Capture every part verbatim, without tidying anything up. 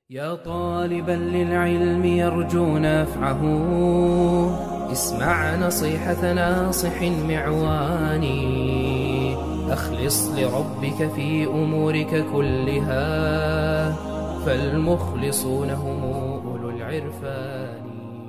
يا طالبا للعلم يرجو نفعه، اسمع نصيحة ناصح معوان. أخلص لربك في أمورك كلها، فالمخلصون هم أولو العرفان.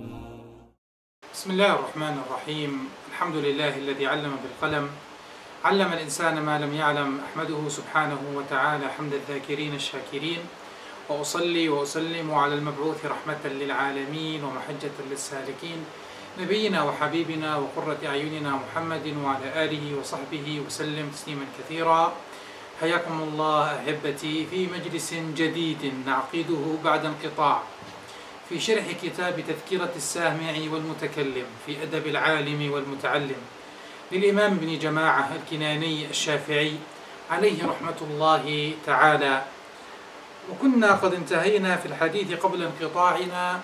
بسم الله الرحمن الرحيم. الحمد لله الذي علم بالقلم، علم الإنسان ما لم يعلم. أحمده سبحانه وتعالى حمد الذاكرين الشاكرين، وأصلي وأسلم على المبعوث رحمة للعالمين ومحجة للسالكين، نبينا وحبيبنا وقرة أعيننا محمد وعلى آله وصحبه وسلم تسليما كثيرا. حياكم الله أحبتي في مجلس جديد نعقده بعد انقطاع في شرح كتاب تذكرة السامع والمتكلم في أدب العالم والمتعلم للإمام ابن جماعة الكناني الشافعي عليه رحمة الله تعالى. وكنا قد انتهينا في الحديث قبل انقطاعنا،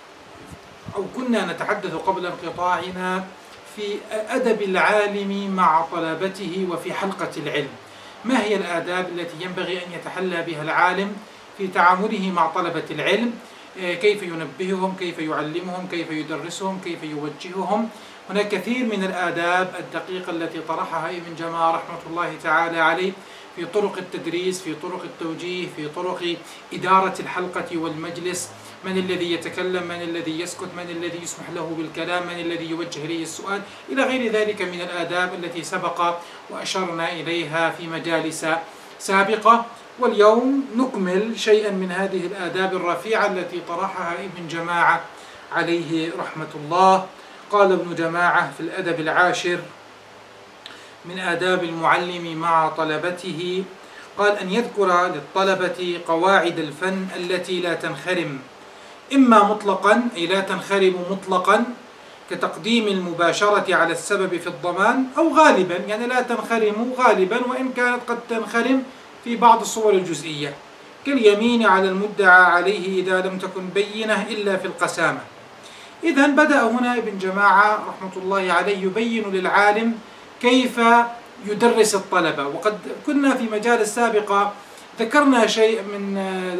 أو كنا نتحدث قبل انقطاعنا في أدب العالم مع طلبته وفي حلقة العلم. ما هي الآداب التي ينبغي أن يتحلى بها العالم في تعامله مع طلبة العلم؟ كيف ينبههم، كيف يعلمهم، كيف يدرسهم، كيف يوجههم؟ هناك كثير من الآداب الدقيقة التي طرحها ابن جماعة رحمة الله تعالى عليه في طرق التدريس، في طرق التوجيه، في طرق إدارة الحلقة والمجلس. من الذي يتكلم، من الذي يسكت، من الذي يسمح له بالكلام، من الذي يوجه إليه السؤال، إلى غير ذلك من الآداب التي سبق وأشرنا إليها في مجالس سابقة. واليوم نكمل شيئا من هذه الآداب الرفيعة التي طرحها ابن جماعة عليه رحمة الله. قال ابن جماعة في الأدب العاشر من آداب المعلم مع طلبته، قال أن يذكر للطلبة قواعد الفن التي لا تنخرم، إما مطلقا أي لا تنخرم مطلقا كتقديم المباشرة على السبب في الضمان، أو غالبا يعني لا تنخرم غالبا وإن كانت قد تنخرم في بعض الصور الجزئية، كاليمين على المدعى عليه إذا لم تكن بينة إلا في القسامة. إذن بدأ هنا ابن جماعة رحمة الله عليه يبين للعالم كيف يدرس الطلبة. وقد كنا في مجال سابقة ذكرنا شيء من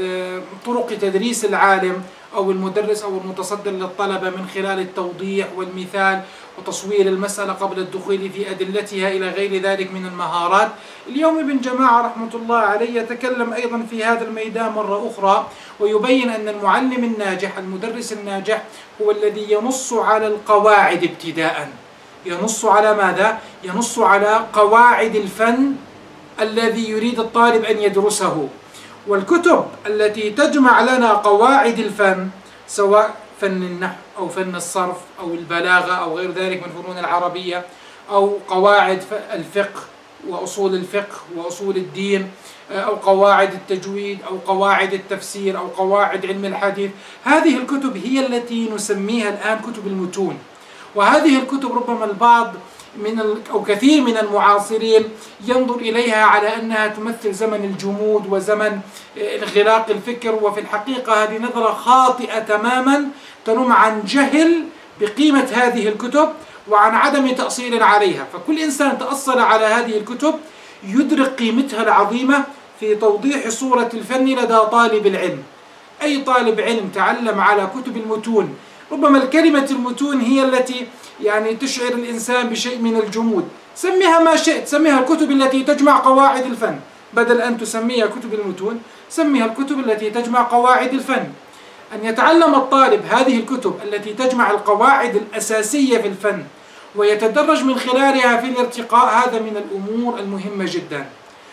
طرق تدريس العالم أو المدرس أو المتصدر للطلبة من خلال التوضيح والمثال وتصوير المسألة قبل الدخول في أدلتها إلى غير ذلك من المهارات. اليوم ابن جماعة رحمة الله عليه يتكلم أيضا في هذا الميدان مرة أخرى، ويبين أن المعلم الناجح، المدرس الناجح، هو الذي ينص على القواعد ابتداءً. ينص على ماذا؟ ينص على قواعد الفن الذي يريد الطالب أن يدرسه. والكتب التي تجمع لنا قواعد الفن، سواء فن النحو أو فن الصرف أو البلاغة أو غير ذلك من فنون العربية، أو قواعد الفقه وأصول الفقه وأصول الدين، أو قواعد التجويد أو قواعد التفسير أو قواعد علم الحديث، هذه الكتب هي التي نسميها الآن كتب المتون. وهذه الكتب ربما البعض من أو كثير من المعاصرين ينظر إليها على أنها تمثل زمن الجمود وزمن انغلاق الفكر، وفي الحقيقة هذه نظرة خاطئة تماما تنم عن جهل بقيمة هذه الكتب وعن عدم تأصيل عليها. فكل إنسان تأصل على هذه الكتب يدرك قيمتها العظيمة في توضيح صورة الفن لدى طالب العلم. أي طالب علم تعلم على كتب المتون، ربما الكلمة المتون هي التي يعني تشعر الإنسان بشيء من الجمود، سميها ما شئت، سميها الكتب التي تجمع قواعد الفن، بدل أن تسميها كتب المتون سميها الكتب التي تجمع قواعد الفن. أن يتعلم الطالب هذه الكتب التي تجمع القواعد الأساسية في الفن ويتدرج من خلالها في الارتقاء، هذا من الأمور المهمة جدا.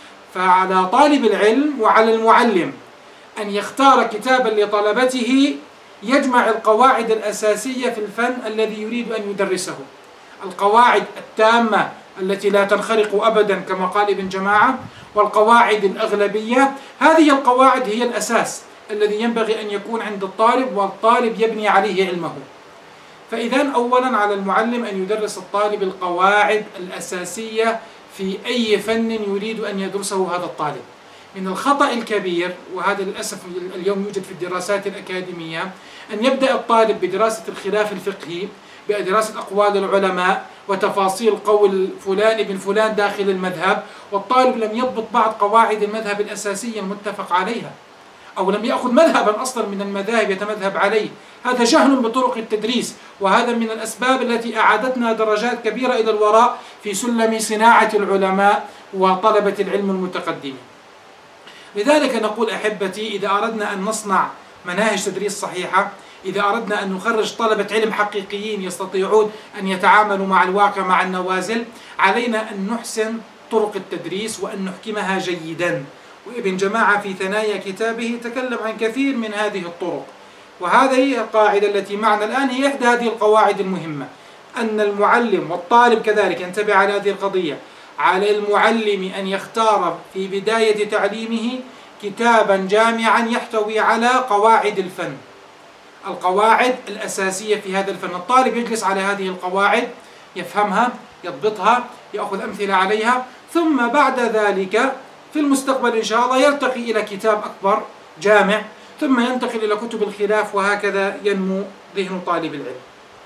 فعلى طالب العلم وعلى المعلم أن يختار كتابا لطلبته يجمع القواعد الأساسية في الفن الذي يريد أن يدرسه، القواعد التامة التي لا تنخرق أبدا كما قال ابن جماعة، والقواعد الأغلبية. هذه القواعد هي الأساس الذي ينبغي أن يكون عند الطالب، والطالب يبني عليه علمه. فإذا أولا على المعلم أن يدرس الطالب القواعد الأساسية في أي فن يريد أن يدرسه هذا الطالب. من الخطأ الكبير، وهذا للأسف اليوم يوجد في الدراسات الأكاديمية، أن يبدأ الطالب بدراسة الخلاف الفقهي، بدراسة أقوال العلماء وتفاصيل قول فلان ابن فلان داخل المذهب، والطالب لم يضبط بعض قواعد المذهب الأساسية المتفق عليها، أو لم يأخذ مذهبا أصلا من المذاهب يتمذهب عليه. هذا جهل بطرق التدريس، وهذا من الأسباب التي أعادتنا درجات كبيرة إلى الوراء في سلم صناعة العلماء وطلبة العلم المتقدمين. لذلك نقول أحبتي، إذا أردنا أن نصنع مناهج تدريس صحيحة، إذا أردنا أن نخرج طلبة علم حقيقيين يستطيعون أن يتعاملوا مع الواقع مع النوازل، علينا أن نحسن طرق التدريس وأن نحكمها جيدا. وابن جماعة في ثنايا كتابه تكلم عن كثير من هذه الطرق، وهذه القاعدة التي معنا الآن هي إحدى هذه القواعد المهمة، أن المعلم والطالب كذلك ينتبه على هذه القضية. على المعلم أن يختار في بداية تعليمه كتابا جامعا يحتوي على قواعد الفن، القواعد الأساسية في هذا الفن. الطالب يجلس على هذه القواعد، يفهمها، يضبطها، يأخذ أمثلة عليها، ثم بعد ذلك في المستقبل إن شاء الله يرتقي إلى كتاب أكبر جامع، ثم ينتقل إلى كتب الخلاف، وهكذا ينمو ذهن طالب العلم.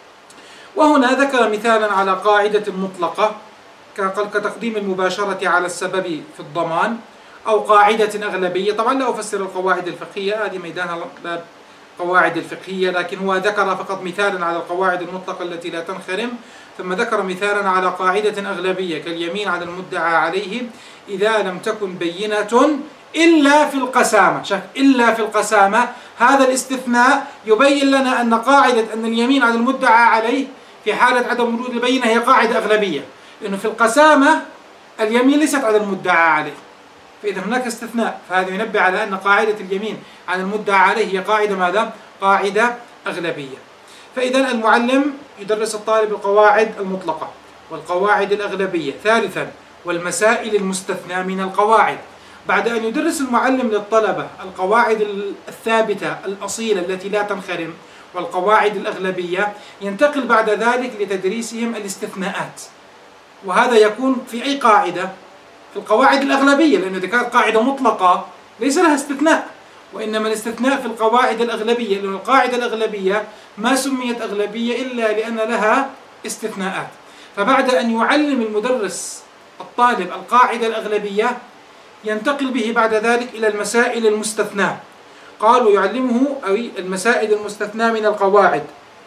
وهنا ذكر مثالا على قاعدة مطلقة كتقديم المباشرة على السبب في الضمان، أو قاعدة أغلبية. طبعا لا أفسر القواعد الفقهية، هذه ميدانها باب قواعد الفقهية، لكن هو ذكر فقط مثالا على القواعد المطلقة التي لا تنخرم، ثم ذكر مثالا على قاعدة أغلبية كاليمين على المدعى عليه إذا لم تكن بينة إلا في القسامة. شوف، إلا في القسامة، هذا الاستثناء يبين لنا أن قاعدة أن اليمين على المدعى عليه في حالة عدم وجود البينة هي قاعدة أغلبية، لأنه في القسامة اليمين ليست على المدعى عليه، فإذا هناك استثناء، فهذا ينبه على أن قاعدة اليمين على المدعى عليه هي قاعدة ماذا؟ قاعدة أغلبية. فإذا المعلم يدرس الطالب القواعد المطلقة والقواعد الأغلبية. ثالثا، والمسائل المستثنى من القواعد. بعد أن يدرس المعلم للطلبة القواعد الثابتة الأصيلة التي لا تنخرم والقواعد الأغلبية، ينتقل بعد ذلك لتدريسهم الاستثناءات، وهذا يكون في أي قاعدة؟ في القواعد الأغلبية، لأن إذا كانت قاعدة مطلقة ليس لها استثناء، وإنما الاستثناء في القواعد الأغلبية، لأن القاعدة الأغلبية ما سميت أغلبية إلا لأن لها استثناءات. فبعد أن يعلم المدرس الطالب القاعدة الأغلبية ينتقل به بعد ذلك إلى المسائل المستثناة. قالوا يعلمه أو المسائل المستثناة من القواعد،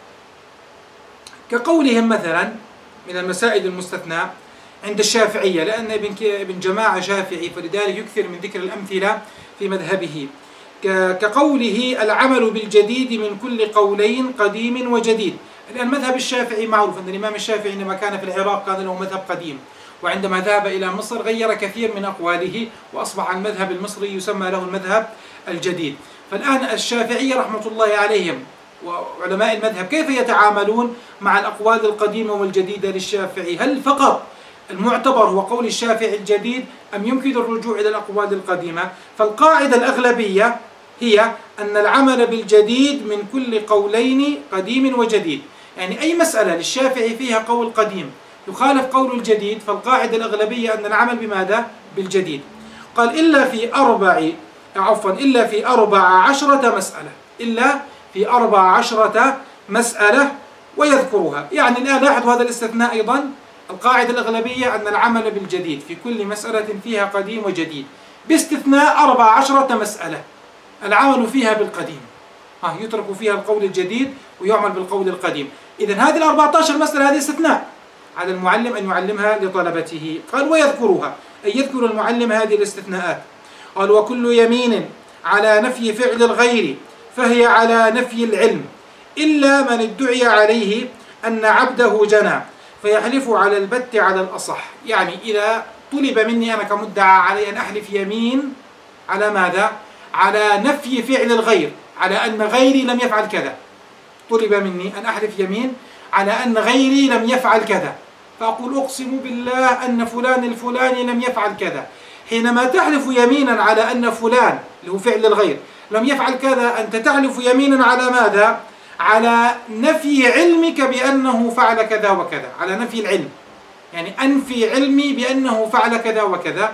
كقولهم مثلا من المسائل المستثناة عند الشافعية، لأن ابن جماعة شافعي فلذلك يكثر من ذكر الأمثلة في مذهبه، كقوله العمل بالجديد من كل قولين قديم وجديد. الآن مذهب الشافعي معروف أن الإمام الشافعي عندما كان في العراق كان له مذهب قديم، وعندما ذهب إلى مصر غير كثير من أقواله، وأصبح المذهب المصري يسمى له المذهب الجديد. فالآن الشافعية رحمة الله عليهم وعلماء المذهب كيف يتعاملون مع الأقوال القديمة والجديدة للشافعي؟ هل فقط المعتبر هو قول الشافعي الجديد أم يمكن الرجوع إلى الأقوال القديمة؟ فالقاعدة الأغلبية هي أن العمل بالجديد من كل قولين قديم وجديد، يعني أي مسألة للشافعي فيها قول قديم يخالف قول الجديد، فالقاعدة الأغلبية أن العمل بماذا؟ بالجديد. قال إلا في أربع عفوا إلا في أربع عشرة مسألة، إلا في أربع عشرة مسألة ويذكرها. يعني الآن لاحظوا هذا الاستثناء أيضا، القاعدة الأغلبية أن العمل بالجديد في كل مسألة فيها قديم وجديد، باستثناء أربع عشرة مسألة العمل فيها بالقديم، ها يترك فيها القول الجديد ويعمل بالقول القديم. إذن هذه الأربعة عشر مسألة هذه استثناء، على المعلم أن يعلمها لطلبته. قال ويذكرها، أي يذكر المعلم هذه الاستثناءات. قال وكل يمين على نفي فعل الغير فهي على نفي العلم، إلا من ادعي عليه أن عبده جنى فيحلف على البت على الأصح. يعني إذا طلب مني أنا كمدعى علي أن أحلف يمين على ماذا؟ على نفي فعل الغير، على أن غيري لم يفعل كذا. طلب مني أن أحلف يمين على أن غيري لم يفعل كذا، فأقول أقسم بالله أن فلان الفلاني لم يفعل كذا. حينما تحلف يمينا على أن فلان اللي هو فعل الغير لم يفعل كذا، أنت تحلف يمينا على ماذا؟ على نفي علمك بأنه فعل كذا وكذا، على نفي العلم، يعني أنفي علمي بأنه فعل كذا وكذا.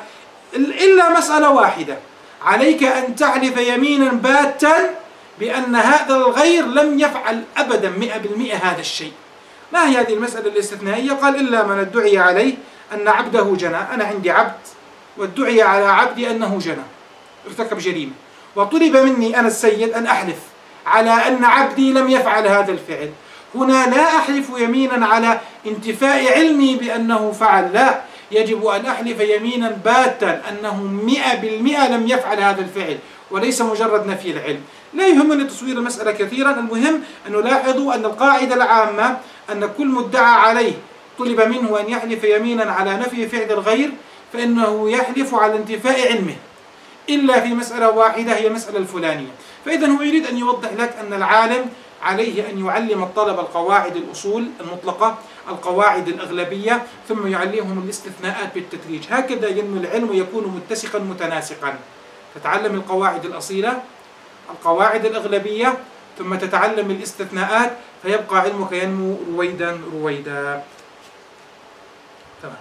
إلا مسألة واحدة، عليك أن تحلف يمينا باتا بأن هذا الغير لم يفعل أبدا مئة بالمئة هذا الشيء. ما هي هذه المسألة الاستثنائية؟ قال إلا من ادعي عليه أن عبده جنى. أنا عندي عبد وادعي على عبدي أنه جنى، ارتكب جريمة، وطلب مني أنا السيد أن أحلف على أن عبدي لم يفعل هذا الفعل، هنا لا أحلف يمينا على انتفاء علمي بأنه فعل، لا، يجب أن أحلف يمينا باتا أنه مئة بالمئة لم يفعل هذا الفعل، وليس مجرد نفي العلم. لا يهمني تصوير المسألة كثيرا، المهم أن نلاحظوا أن القاعدة العامة أن كل مدعى عليه طلب منه أن يحلف يمينا على نفي فعل الغير فإنه يحلف على انتفاء علمه، إلا في مسألة واحدة هي المسألة الفلانية. فإذا هو يريد أن يوضح لك أن العالم عليه أن يعلم الطلبة القواعد الأصول المطلقة، القواعد الأغلبية، ثم يعلمهم الاستثناءات بالتدريج. هكذا ينمو العلم ويكون متسقا متناسقا. تتعلم القواعد الأصيلة، القواعد الأغلبية، ثم تتعلم الاستثناءات، فيبقى علمك ينمو رويدا رويدا. تمام.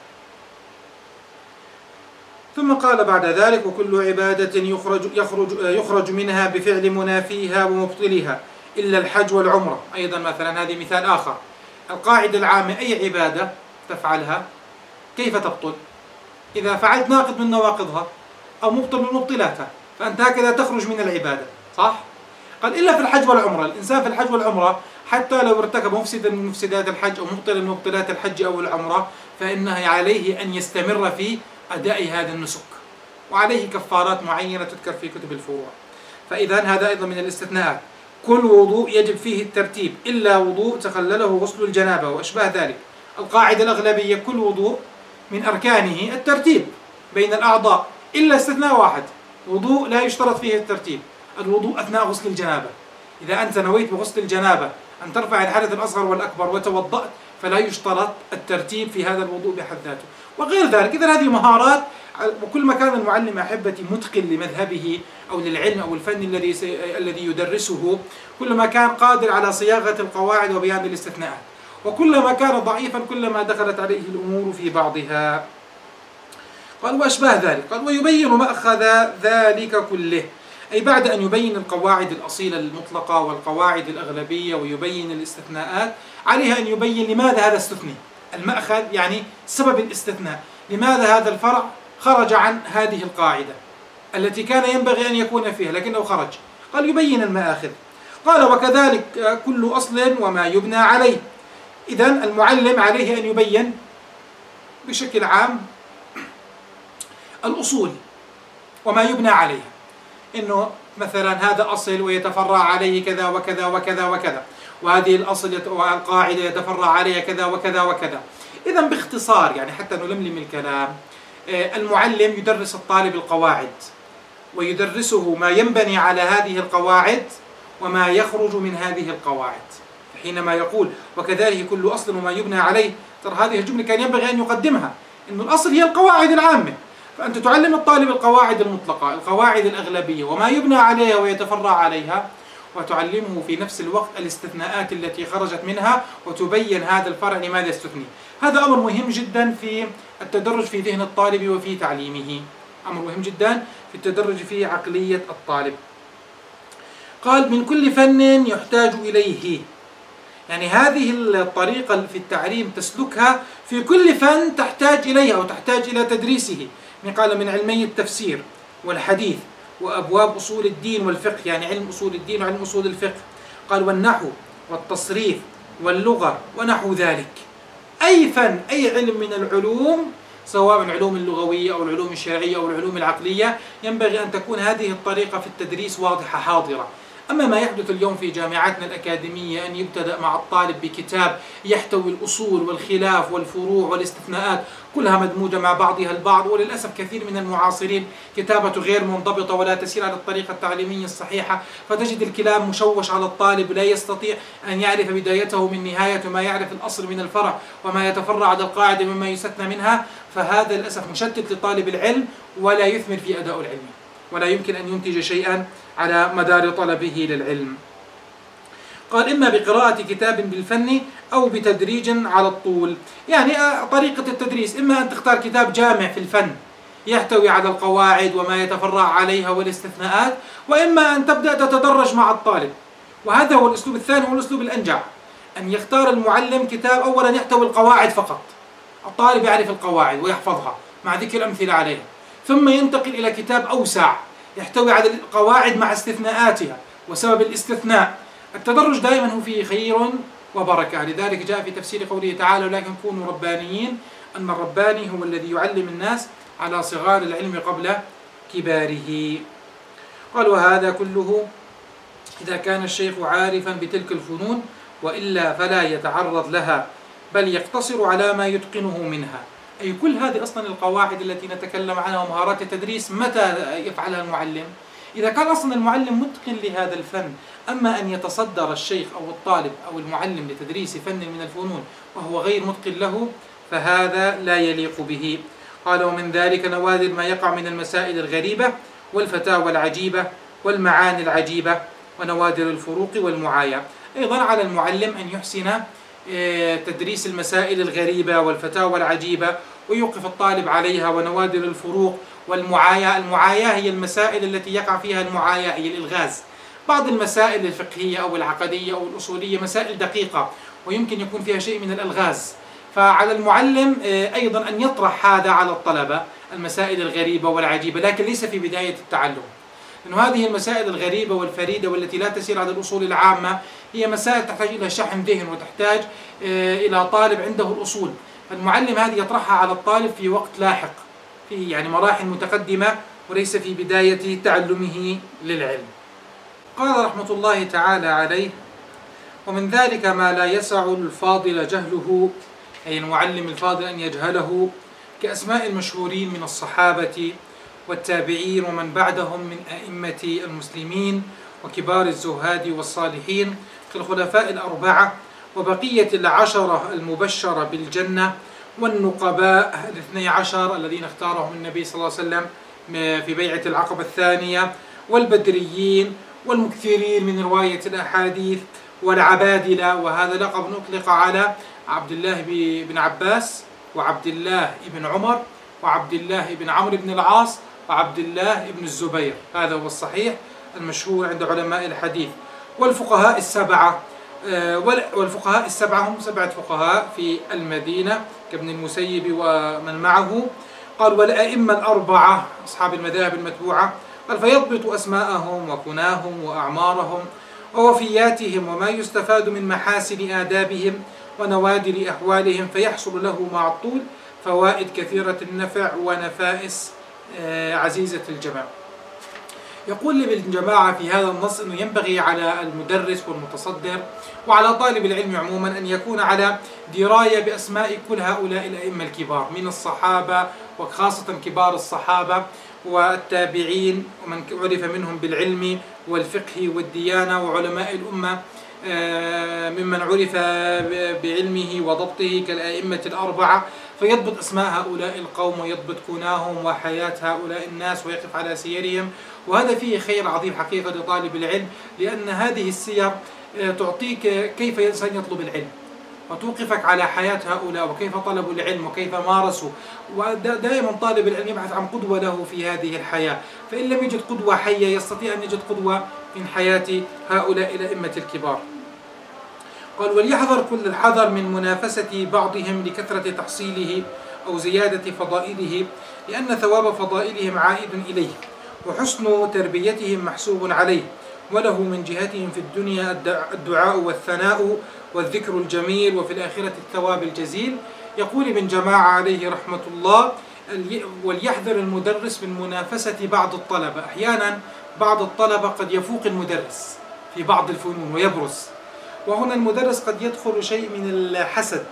ثم قال بعد ذلك: وكل عبادة يخرج, يخرج, يخرج منها بفعل منافيها ومبطلها إلا الحج والعمرة. أيضا مثلا هذه مثال آخر. القاعدة العامة: أي عبادة تفعلها كيف تبطل؟ إذا فعلت ناقض من نواقضها أو مبطل من مبطلاتها فأنت هكذا تخرج من العبادة، صح؟ قال: إلا في الحج والعمرة. الإنسان في الحج والعمرة حتى لو ارتكب مفسدا من مفسدات الحج أو مبطلا من مبطلات الحج أو العمرة فإنه عليه أن يستمر في أداء هذا النسك، وعليه كفارات معينة تذكر في كتب الفروع. فإذا هذا أيضا من الاستثناءات. كل وضوء يجب فيه الترتيب إلا وضوء تخلله غسل الجنابة وأشباه ذلك. القاعدة الأغلبية: كل وضوء من أركانه الترتيب بين الأعضاء إلا استثناء واحد، وضوء لا يشترط فيه الترتيب، الوضوء أثناء غسل الجنابة. إذا أنت نويت بغسل الجنابة أن ترفع الحدث الأصغر والأكبر وتوضأت فلا يشترط الترتيب في هذا الوضوء بحد ذاته وغير ذلك. إذا هذه مهارات، وكل ما كان المعلم أحبتي متقن لمذهبه أو للعلم أو الفن الذي الذي يدرسه، كلما كان قادر على صياغة القواعد وبيان الاستثناءات، وكلما كان ضعيفا كلما دخلت عليه الأمور في بعضها. قال: وأشباه ذلك. قال: ويبين مأخذ ذلك كله، أي بعد أن يبين القواعد الأصيلة المطلقة والقواعد الأغلبية ويبين الاستثناءات، عليها أن يبين لماذا هذا استثني، المأخذ يعني سبب الاستثناء، لماذا هذا الفرع خرج عن هذه القاعدة التي كان ينبغي أن يكون فيها لكنه خرج. قال: يبين المآخذ. قال: وكذلك كل أصل وما يبنى عليه. إذن المعلم عليه أن يبين بشكل عام الأصول وما يبنى عليه، إنه مثلا هذا أصل ويتفرع عليه كذا وكذا وكذا وكذا، وهذه الأصل والقاعدة يتفرع عليها كذا وكذا وكذا. إذن باختصار يعني حتى نلملم الكلام، المعلم يدرس الطالب القواعد ويدرسه ما ينبني على هذه القواعد وما يخرج من هذه القواعد. حينما يقول وكذلك كل أصل وما يبنى عليه، ترى هذه الجملة كان ينبغي أن يقدمها، إنه الأصل هي القواعد العامة، فأنت تعلم الطالب القواعد المطلقة، القواعد الأغلبية وما يبنى عليها ويتفرع عليها، وتعلمه في نفس الوقت الاستثناءات التي خرجت منها وتبين هذا الفرع لماذا استثني. هذا أمر مهم جدا في التدرج في ذهن الطالب وفي تعليمه، أمر مهم جدا في التدرج في عقلية الطالب. قال: من كل فن يحتاج إليه، يعني هذه الطريقة في التعليم تسلكها في كل فن تحتاج إليها أو تحتاج إلى تدريسه. قال: من علمي التفسير والحديث وأبواب أصول الدين والفقه، يعني علم أصول الدين وعلم أصول الفقه. قال: والنحو والتصريف واللغة ونحو ذلك. أي فن، أي علم من العلوم، سواء العلوم اللغوية أو العلوم الشرعية أو العلوم العقلية، ينبغي أن تكون هذه الطريقة في التدريس واضحة حاضرة. أما ما يحدث اليوم في جامعاتنا الأكاديمية أن يبتدأ مع الطالب بكتاب يحتوي الأصول والخلاف والفروع والاستثناءات كلها مدموجة مع بعضها البعض، وللأسف كثير من المعاصرين كتابته غير منضبطة ولا تسير على الطريقة التعليمية الصحيحة، فتجد الكلام مشوش على الطالب، لا يستطيع أن يعرف بدايته من نهايته، ما يعرف الأصل من الفرع وما يتفرع على القاعدة مما يستثنى منها، فهذا للأسف مشتت لطالب العلم ولا يثمر في أداء العلم، ولا يمكن أن ينتج شيئا على مدار طلبه للعلم. قال: إما بقراءة كتاب بالفن أو بتدريج على الطول، يعني طريقة التدريس إما أن تختار كتاب جامع في الفن يحتوي على القواعد وما يتفرع عليها والاستثناءات، وإما أن تبدأ تتدرج مع الطالب، وهذا هو الأسلوب الثاني، هو الأسلوب الأنجع، أن يختار المعلم كتاب أولا يحتوي القواعد فقط، الطالب يعرف القواعد ويحفظها مع ذكر أمثلة عليها، ثم ينتقل إلى كتاب أوسع يحتوي على القواعد مع استثناءاتها وسبب الاستثناء. التدرج دائما هو فيه خير وبركة، لذلك جاء في تفسير قوله تعالى: ولكن كونوا ربانيين، أن الرباني هو الذي يعلم الناس على صغار العلم قبل كباره. قال: وهذا كله إذا كان الشيخ عارفا بتلك الفنون، وإلا فلا يتعرض لها، بل يقتصر على ما يتقنه منها. أي كل هذه أصلا القواعد التي نتكلم عنها ومهارات التدريس متى يفعلها المعلم؟ إذا كان أصلا المعلم متقن لهذا الفن. أما أن يتصدر الشيخ أو الطالب أو المعلم لتدريس فن من الفنون وهو غير متقن له، فهذا لا يليق به. قال: ومن ذلك نوادر ما يقع من المسائل الغريبة والفتاوى العجيبة والمعاني العجيبة ونوادر الفروق والمعايا. أيضا على المعلم أن يحسن تدريس المسائل الغريبة والفتاوى العجيبة ويوقف الطالب عليها، ونوادر الفروق والمعايا. المعايا هي المسائل التي يقع فيها المعايا، هي الإلغاز. بعض المسائل الفقهية أو العقدية أو الأصولية مسائل دقيقة ويمكن يكون فيها شيء من الألغاز، فعلى المعلم أيضا أن يطرح هذا على الطلبة، المسائل الغريبة والعجيبة، لكن ليس في بداية التعلم، لأن هذه المسائل الغريبة والفريدة والتي لا تسير على الأصول العامة هي مسائل تحتاج إلى شحن ذهن وتحتاج إلى طالب عنده الأصول. فالمعلم هذه يطرحها على الطالب في وقت لاحق، في يعني مراحل متقدمة، وليس في بداية تعلمه للعلم. قال رحمة الله تعالى عليه: ومن ذلك ما لا يسع الفاضل جهله، أي المعلم الفاضل أن يجهله، كأسماء المشهورين من الصحابة والتابعين ومن بعدهم من أئمة المسلمين وكبار الزهاد والصالحين كالخلفاء الأربعة وبقية العشرة المبشرة بالجنة والنقباء الاثني عشر الذين اختارهم النبي صلى الله عليه وسلم في بيعة العقبة الثانية، والبدريين والمكثرين من رواية الأحاديث والعبادلة. وهذا لقب أطلق على عبد الله بن عباس وعبد الله بن عمر وعبد الله بن عمرو بن العاص وعبد الله بن الزبير، هذا هو الصحيح المشهور عند علماء الحديث. والفقهاء السبعة، والفقهاء السبعة هم سبعة فقهاء في المدينة كابن المسيب ومن معه. قال: والأئمة الأربعة أصحاب المذاهب المتبوعة. قال: فيضبط أسماءهم وكناهم وأعمارهم ووفياتهم وما يستفاد من محاسن آدابهم ونوادر أحوالهم، فيحصل له مع الطول فوائد كثيرة النفع ونفائس عزيزة الجماعة. يقول ابن جماعة في هذا النص أنه ينبغي على المدرس والمتصدر وعلى طالب العلم عموما أن يكون على دراية بأسماء كل هؤلاء الأئمة الكبار من الصحابة، وخاصة كبار الصحابة والتابعين ومن عرف منهم بالعلم والفقه والديانة، وعلماء الأمة ممن عرف بعلمه وضبطه كالأئمة الأربعة، فيضبط أسماء هؤلاء القوم ويضبط كناهم وحياة هؤلاء الناس ويقف على سيرهم. وهذا فيه خير عظيم حقيقة لطالب العلم، لأن هذه السير تعطيك كيف الإنسان يطلب العلم وتوقفك على حياة هؤلاء وكيف طلبوا العلم وكيف مارسوا. ودائما طالب العلم يبحث عن قدوة له في هذه الحياة، فإن لم يجد قدوة حية يستطيع أن يجد قدوة من حياة هؤلاء الأئمة الكبار. قال: وليحذر كل الحذر من منافسة بعضهم لكثرة تحصيله أو زيادة فضائله، لأن ثواب فضائلهم عائد إليه وحسن تربيتهم محسوب عليه، وله من جهتهم في الدنيا الدعاء والثناء والذكر الجميل، وفي الآخرة الثواب الجزيل. يقول ابن جماعة عليه رحمة الله: وليحذر المدرس من منافسة بعض الطلبة. أحيانا بعض الطلبة قد يفوق المدرس في بعض الفنون ويبرز، وهنا المدرس قد يدخل شيء من الحسد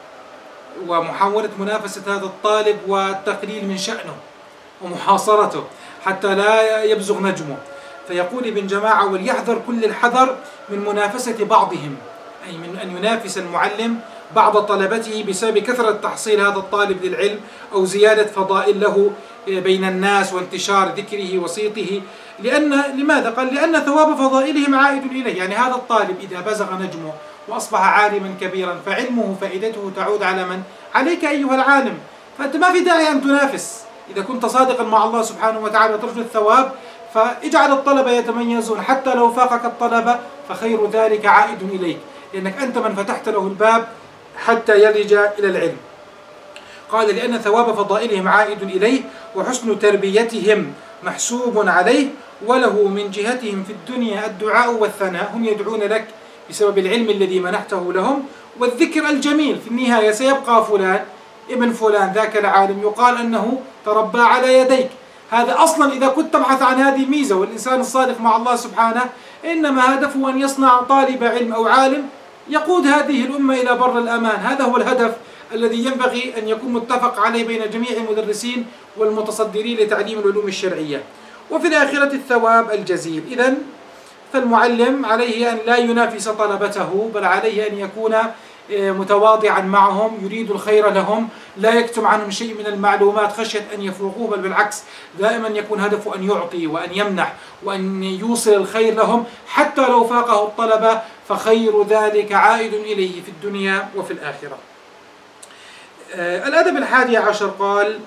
ومحاولة منافسة هذا الطالب والتقليل من شأنه ومحاصرته حتى لا يبزغ نجمه. فيقول ابن جماعة: وليحذر كل الحذر من منافسة بعضهم، أي من أن ينافس المعلم بعض طلبته بسبب كثرة تحصيل هذا الطالب للعلم أو زيادة فضائل له بين الناس وانتشار ذكره وصيته. لأن لماذا؟ قال: لأن ثواب فضائلهم عائد إليه. يعني هذا الطالب إذا بزغ نجمه وأصبح عالما كبيرا فعلمه فائدته تعود على من؟ عليك أيها العالم. فأنت ما في داعي أن تنافس إذا كنت صادقا مع الله سبحانه وتعالى وترجو الثواب، فاجعل الطلبة يتميزون، حتى لو فاقك الطلبة فخير ذلك عائد إليك، لأنك أنت من فتحت له الباب حتى يلج إلى العلم. قال لأن ثواب فضائلهم عائد إليه وحسن تربيتهم محسوب عليه، وله من جهتهم في الدنيا الدعاء والثناء، هم يدعون لك بسبب العلم الذي منحته لهم والذكر الجميل. في النهاية سيبقى فلان ابن فلان ذاك العالم يقال أنه تربى على يديك. هذا أصلا إذا كنت تبحث عن هذه الميزة، والإنسان الصادق مع الله سبحانه إنما هدفه أن يصنع طالب علم أو عالم يقود هذه الأمة إلى بر الأمان. هذا هو الهدف الذي ينبغي أن يكون متفق عليه بين جميع المدرسين والمتصدرين لتعليم العلوم الشرعية. وفي الآخرة الثواب الجزيل. إذن فالمعلم عليه أن لا ينافس طلبته، بل عليه أن يكون متواضعا معهم، يريد الخير لهم، لا يكتم عنهم شيء من المعلومات خشية أن يفوقوه، بل بالعكس دائما يكون هدفه أن يعطي وأن يمنح وأن يوصل الخير لهم، حتى لو فاقه الطلبة فخير ذلك عائد إليه في الدنيا وفي الآخرة. الأدب الحادي عشر قال: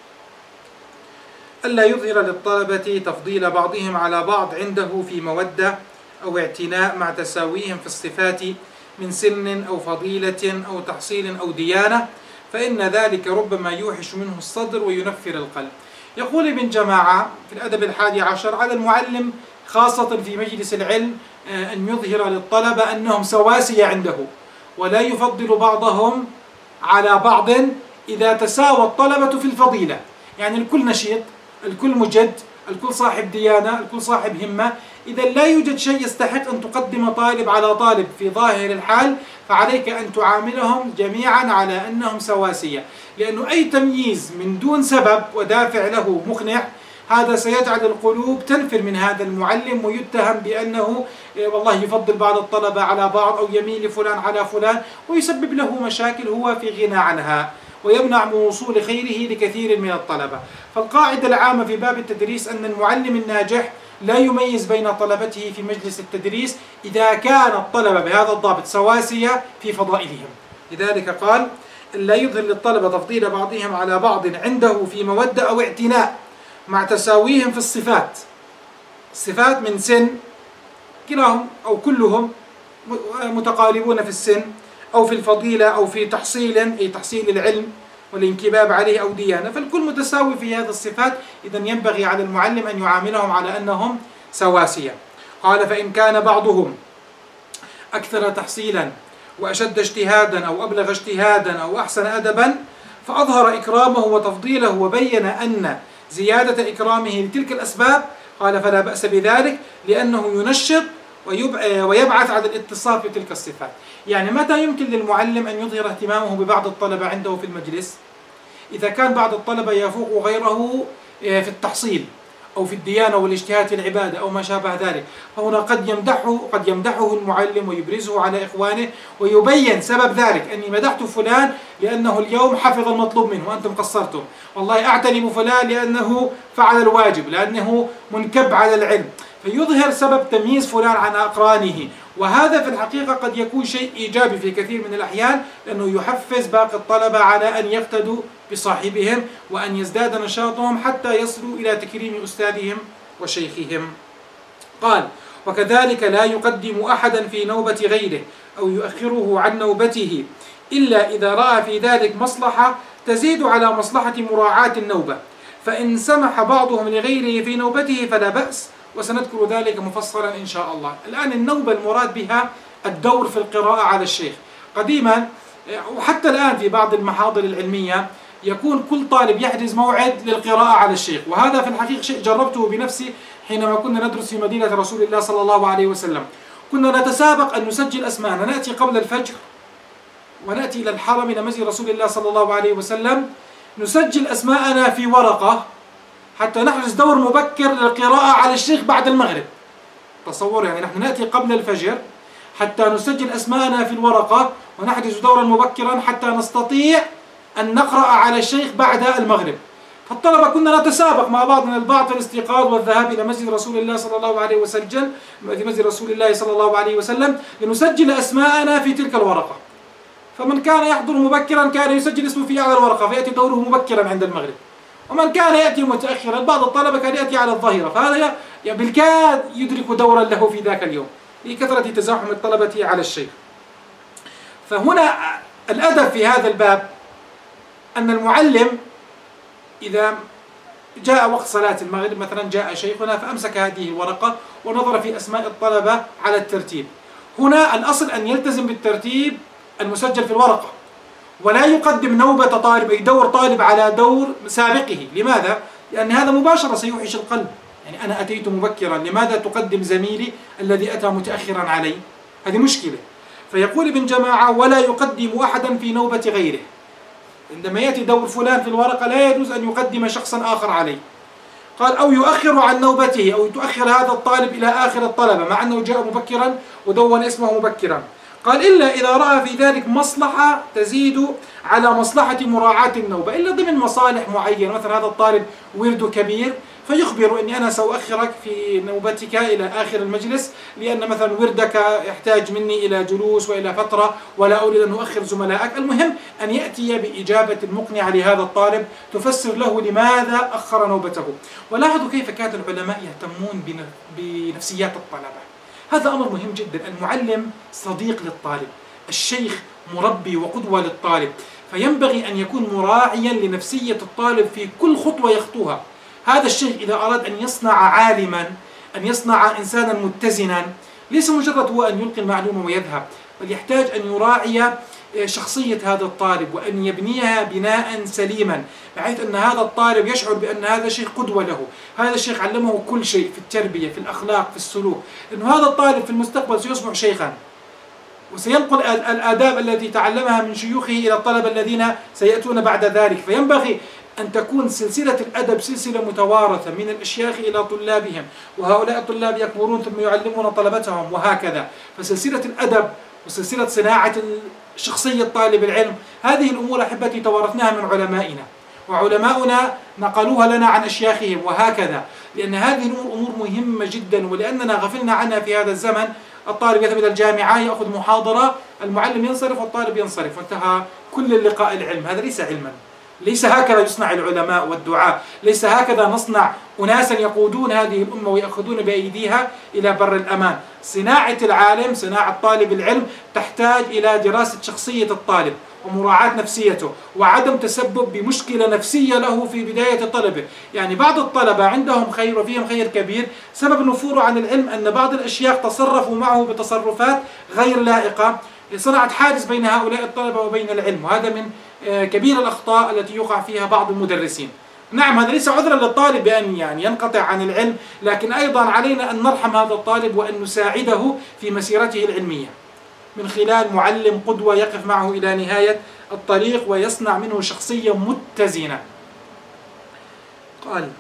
ألا يظهر للطلبة تفضيل بعضهم على بعض عنده في مودة أو اعتناء مع تساويهم في الصفات من سن أو فضيلة أو تحصيل أو ديانة، فإن ذلك ربما يوحش منه الصدر وينفر القلب. يقول ابن جماعة في الأدب الحادي عشر: على المعلم خاصة في مجلس العلم أن يظهر للطلبة أنهم سواسية عنده، ولا يفضل بعضهم على بعض إذا تساوى الطلبة في الفضيلة. يعني الكل نشيط، الكل مجد، الكل صاحب ديانة، الكل صاحب همة. إذا لا يوجد شيء يستحق أن تقدم طالب على طالب في ظاهر الحال، فعليك أن تعاملهم جميعا على أنهم سواسية، لأنه أي تمييز من دون سبب ودافع له مقنع هذا سيجعل القلوب تنفر من هذا المعلم، ويتهم بأنه والله يفضل بعض الطلبة على بعض أو يميل فلان على فلان، ويسبب له مشاكل هو في غنى عنها، ويمنع من وصول خيره لكثير من الطلبة. فالقاعدة العامة في باب التدريس أن المعلم الناجح لا يميز بين طلبته في مجلس التدريس إذا كان الطلبة بهذا الضابط سواسية في فضائلهم. لذلك قال: لا يظهر للطلبة تفضيل بعضهم على بعض عنده في مودة أو اعتناء مع تساويهم في الصفات. الصفات من سن، كلاهم أو كلهم متقاربون في السن، أو في الفضيلة، أو في تحصيل أي تحصيل العلم والانكباب عليه، أو ديانة، فالكل متساوي في هذه الصفات. إذا ينبغي على المعلم أن يعاملهم على أنهم سواسية. قال: فإن كان بعضهم أكثر تحصيلا وأشد اجتهادا أو أبلغ اجتهادا أو أحسن أدبا فأظهر إكرامه وتفضيله وبين أن زيادة إكرامه لتلك الأسباب، قال: فلا بأس بذلك، لأنه ينشط ويبعث على الاتصاف بتلك الصفات. يعني متى يمكن للمعلم أن يظهر اهتمامه ببعض الطلبة عنده في المجلس؟ إذا كان بعض الطلبة يفوق غيره في التحصيل أو في الديانة والاجتهاد في العبادة أو ما شابه ذلك، فهنا قد يمدحه قد يمدحه المعلم ويبرزه على إخوانه ويبين سبب ذلك: أني مدحت فلان لأنه اليوم حفظ المطلوب منه وأنتم قصرتم، والله أعتني بفلان لأنه فعل الواجب، لأنه منكب على العلم، فيظهر سبب تمييز فلان عن أقرانه. وهذا في الحقيقة قد يكون شيء إيجابي في كثير من الأحيان، لأنه يحفز باقي الطلبة على أن يقتدوا بصاحبهم وأن يزداد نشاطهم حتى يصلوا إلى تكريم أستاذهم وشيخهم. قال: وكذلك لا يقدم أحدا في نوبة غيره أو يؤخره عن نوبته إلا إذا رأى في ذلك مصلحة تزيد على مصلحة مراعاة النوبة، فإن سمح بعضهم لغيره في نوبته فلا بأس، وسنذكر ذلك مفصلا إن شاء الله. الآن النوبة المراد بها الدور في القراءة على الشيخ. قديما وحتى الآن في بعض المحاضر العلمية يكون كل طالب يحجز موعد للقراءة على الشيخ، وهذا في الحقيقة شيء جربته بنفسي حينما كنا ندرس في مدينة رسول الله صلى الله عليه وسلم. كنا نتسابق أن نسجل أسماءنا، نأتي قبل الفجر ونأتي إلى الحرم إلى مسجد رسول الله صلى الله عليه وسلم، نسجل أسماءنا في ورقة حتى نحجز دور مبكر للقراءة على الشيخ بعد المغرب. تصور، يعني نحن نأتي قبل الفجر حتى نسجل أسماءنا في الورقة ونحجز دورا مبكرا حتى نستطيع أن نقرأ على الشيخ بعد المغرب. فالطلبة كنا نتسابق مع بعضنا البعض في الاستيقاظ والذهاب إلى مسجد رسول الله صلى الله عليه وسلم في مسجد رسول الله صلى الله عليه وسلم لنسجل أسماءنا في تلك الورقة. فمن كان يحضر مبكرا كان يسجل اسمه في أعلى الورقة فيأتي دوره مبكرا عند المغرب، ومن كان يأتي متأخرا بعض الطلبة كان يأتي على الظهيرة، فهذا بالكاد يدرك دورا له في ذاك اليوم لكثرة تزاحم الطلبة على الشيخ. فهنا الأدب في هذا الباب أن المعلم إذا جاء وقت صلاة المغرب مثلا، جاء شيخنا فأمسك هذه الورقة ونظر في أسماء الطلبة على الترتيب. هنا الأصل أن يلتزم بالترتيب المسجل في الورقة، ولا يقدم نوبة طالب أي دور طالب على دور سابقه. لماذا؟ لأن هذا مباشرة سيوحش القلب. يعني أنا أتيت مبكرا، لماذا تقدم زميلي الذي أتى متأخرا علي؟ هذه مشكلة. فيقول ابن جماعة: ولا يقدم أحدا في نوبة غيره. عندما يأتي دور فلان في الورقة لا يجوز أن يقدم شخصا آخر عليه. قال: أو يؤخر عن نوبته، أو تؤخر هذا الطالب إلى آخر الطلبة مع أنه جاء مبكرا ودون اسمه مبكرا. قال: إلا إذا رأى في ذلك مصلحة تزيد على مصلحة مراعاة النوبة، إلا ضمن مصالح معينة. مثلا هذا الطالب ورده كبير فيخبر أني أنا سأؤخرك في نوبتك إلى آخر المجلس، لأن مثلا وردك يحتاج مني إلى جلوس وإلى فترة، ولا أريد أن أؤخر زملائك. المهم أن يأتي بإجابة مقنعة لهذا الطالب تفسر له لماذا أخر نوبته. ولاحظوا كيف كان العلماء يهتمون بنفسيات الطلبة. هذا أمر مهم جدا. المعلم صديق للطالب، الشيخ مربي وقدوة للطالب، فينبغي أن يكون مراعيا لنفسية الطالب في كل خطوة يخطوها. هذا الشيخ إذا أراد أن يصنع عالما، أن يصنع إنسانا متزنا، ليس مجرد هو أن يلقي المعلومة ويذهب، بل يحتاج أن يراعي شخصية هذا الطالب وأن يبنيها بناء سليما، بحيث أن هذا الطالب يشعر بأن هذا الشيخ قدوة له. هذا الشيخ علمه كل شيء في التربية، في الأخلاق، في السلوك، لأنه هذا الطالب في المستقبل سيصبح شيخا، وسينقل الآداب التي تعلمها من شيوخه إلى الطلبة الذين سيأتون بعد ذلك. فينبغي أن تكون سلسلة الأدب سلسلة متوارثة من الأشياخ إلى طلابهم، وهؤلاء الطلاب يكبرون ثم يعلمون طلبتهم، وهكذا. فسلسلة الأدب وسلسلة صناعة شخصية طالب العلم، هذه الأمور أحبتي توارثناها من علمائنا، وعلماؤنا نقلوها لنا عن أشياخهم، وهكذا. لأن هذه الأمور أمور مهمة جدا، ولأننا غفلنا عنها في هذا الزمن. الطالب يذهب إلى الجامعة يأخذ محاضرة، المعلم ينصرف والطالب ينصرف، وانتهى كل اللقاء العلم. هذا ليس علما، ليس هكذا يصنع العلماء والدعاء، ليس هكذا نصنع أناسا يقودون هذه الأمة ويأخذون بأيديها إلى بر الأمان. صناعة العالم، صناعة طالب العلم، تحتاج إلى دراسة شخصية الطالب ومراعاة نفسيته، وعدم تسبب بمشكلة نفسية له في بداية طلبه. يعني بعض الطلبة عندهم خير وفيهم خير كبير، سبب نفوره عن العلم أن بعض الأشياخ تصرفوا معه بتصرفات غير لائقة، صنعت حاجز بين هؤلاء الطلبة وبين العلم، وهذا من كبير الأخطاء التي يقع فيها بعض المدرسين. نعم، هذا ليس عذرا للطالب بأن يعني ينقطع عن العلم، لكن أيضا علينا أن نرحم هذا الطالب وأن نساعده في مسيرته العلمية من خلال معلم قدوة يقف معه إلى نهاية الطريق ويصنع منه شخصية متزنة. قال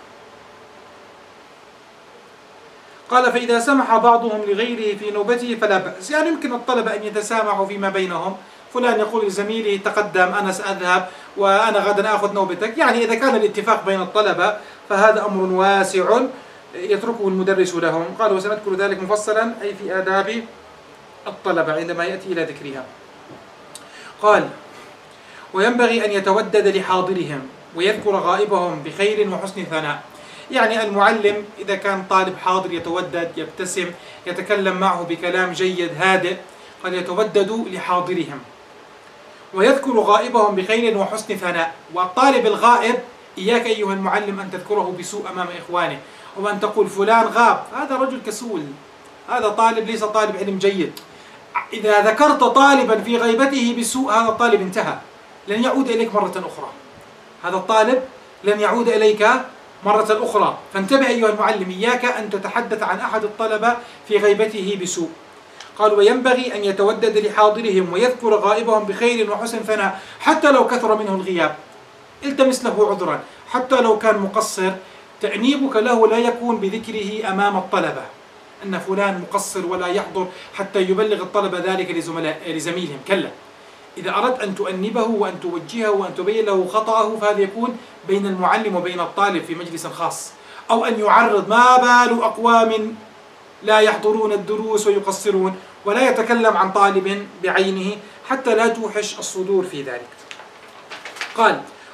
قال فإذا سمح بعضهم لغيره في نوبته فلا بأس. يعني يمكن الطلبة أن يتسامحوا فيما بينهم، فلان يقول لزميله تقدم أنا سأذهب وأنا غدا أخذ نوبتك. يعني إذا كان الاتفاق بين الطلبة فهذا أمر واسع يتركه المدرس لهم. قال وسنذكر ذلك مفصلا أي في آداب الطلبة عندما يأتي إلى ذكرها. قال وينبغي أن يتودد لحاضرهم ويذكر غائبهم بخير وحسن ثناء. يعني المعلم إذا كان طالب حاضر يتودد، يبتسم، يتكلم معه بكلام جيد هادئ. قال يتودد لحاضرهم ويذكر غائبهم بخير وحسن ثناء. والطالب الغائب إياك أيها المعلم أن تذكره بسوء أمام إخوانه، وأن تقول فلان غاب، هذا رجل كسول، هذا طالب ليس طالب علم جيد. إذا ذكرت طالبا في غيبته بسوء هذا الطالب انتهى، لن يعود إليك مرة أخرى، هذا الطالب لن يعود إليك مرة أخرى. فانتبه أيها المعلم، إياك أن تتحدث عن أحد الطلبة في غيبته بسوء. قال وينبغي أن يتودد لحاضرهم ويذكر غائبهم بخير وحسن ثناء حتى لو كثر منه الغياب. التمس له عذرا حتى لو كان مقصر، تأنيبك له لا يكون بذكره أمام الطلبة أن فلان مقصر ولا يحضر حتى يبلغ الطلبة ذلك لزملاء لزميلهم. كلا، إذا أردت أن تؤنبه وأن توجهه وأن تبين له خطأه فهذا يكون بين المعلم وبين الطالب في مجلس خاص، أو أن يعرض ما بال أقوام لا يحضرون الدروس ويقصرون، ولا يتكلم عن طالب بعينه حتى لا توحش الصدور في ذلك. قال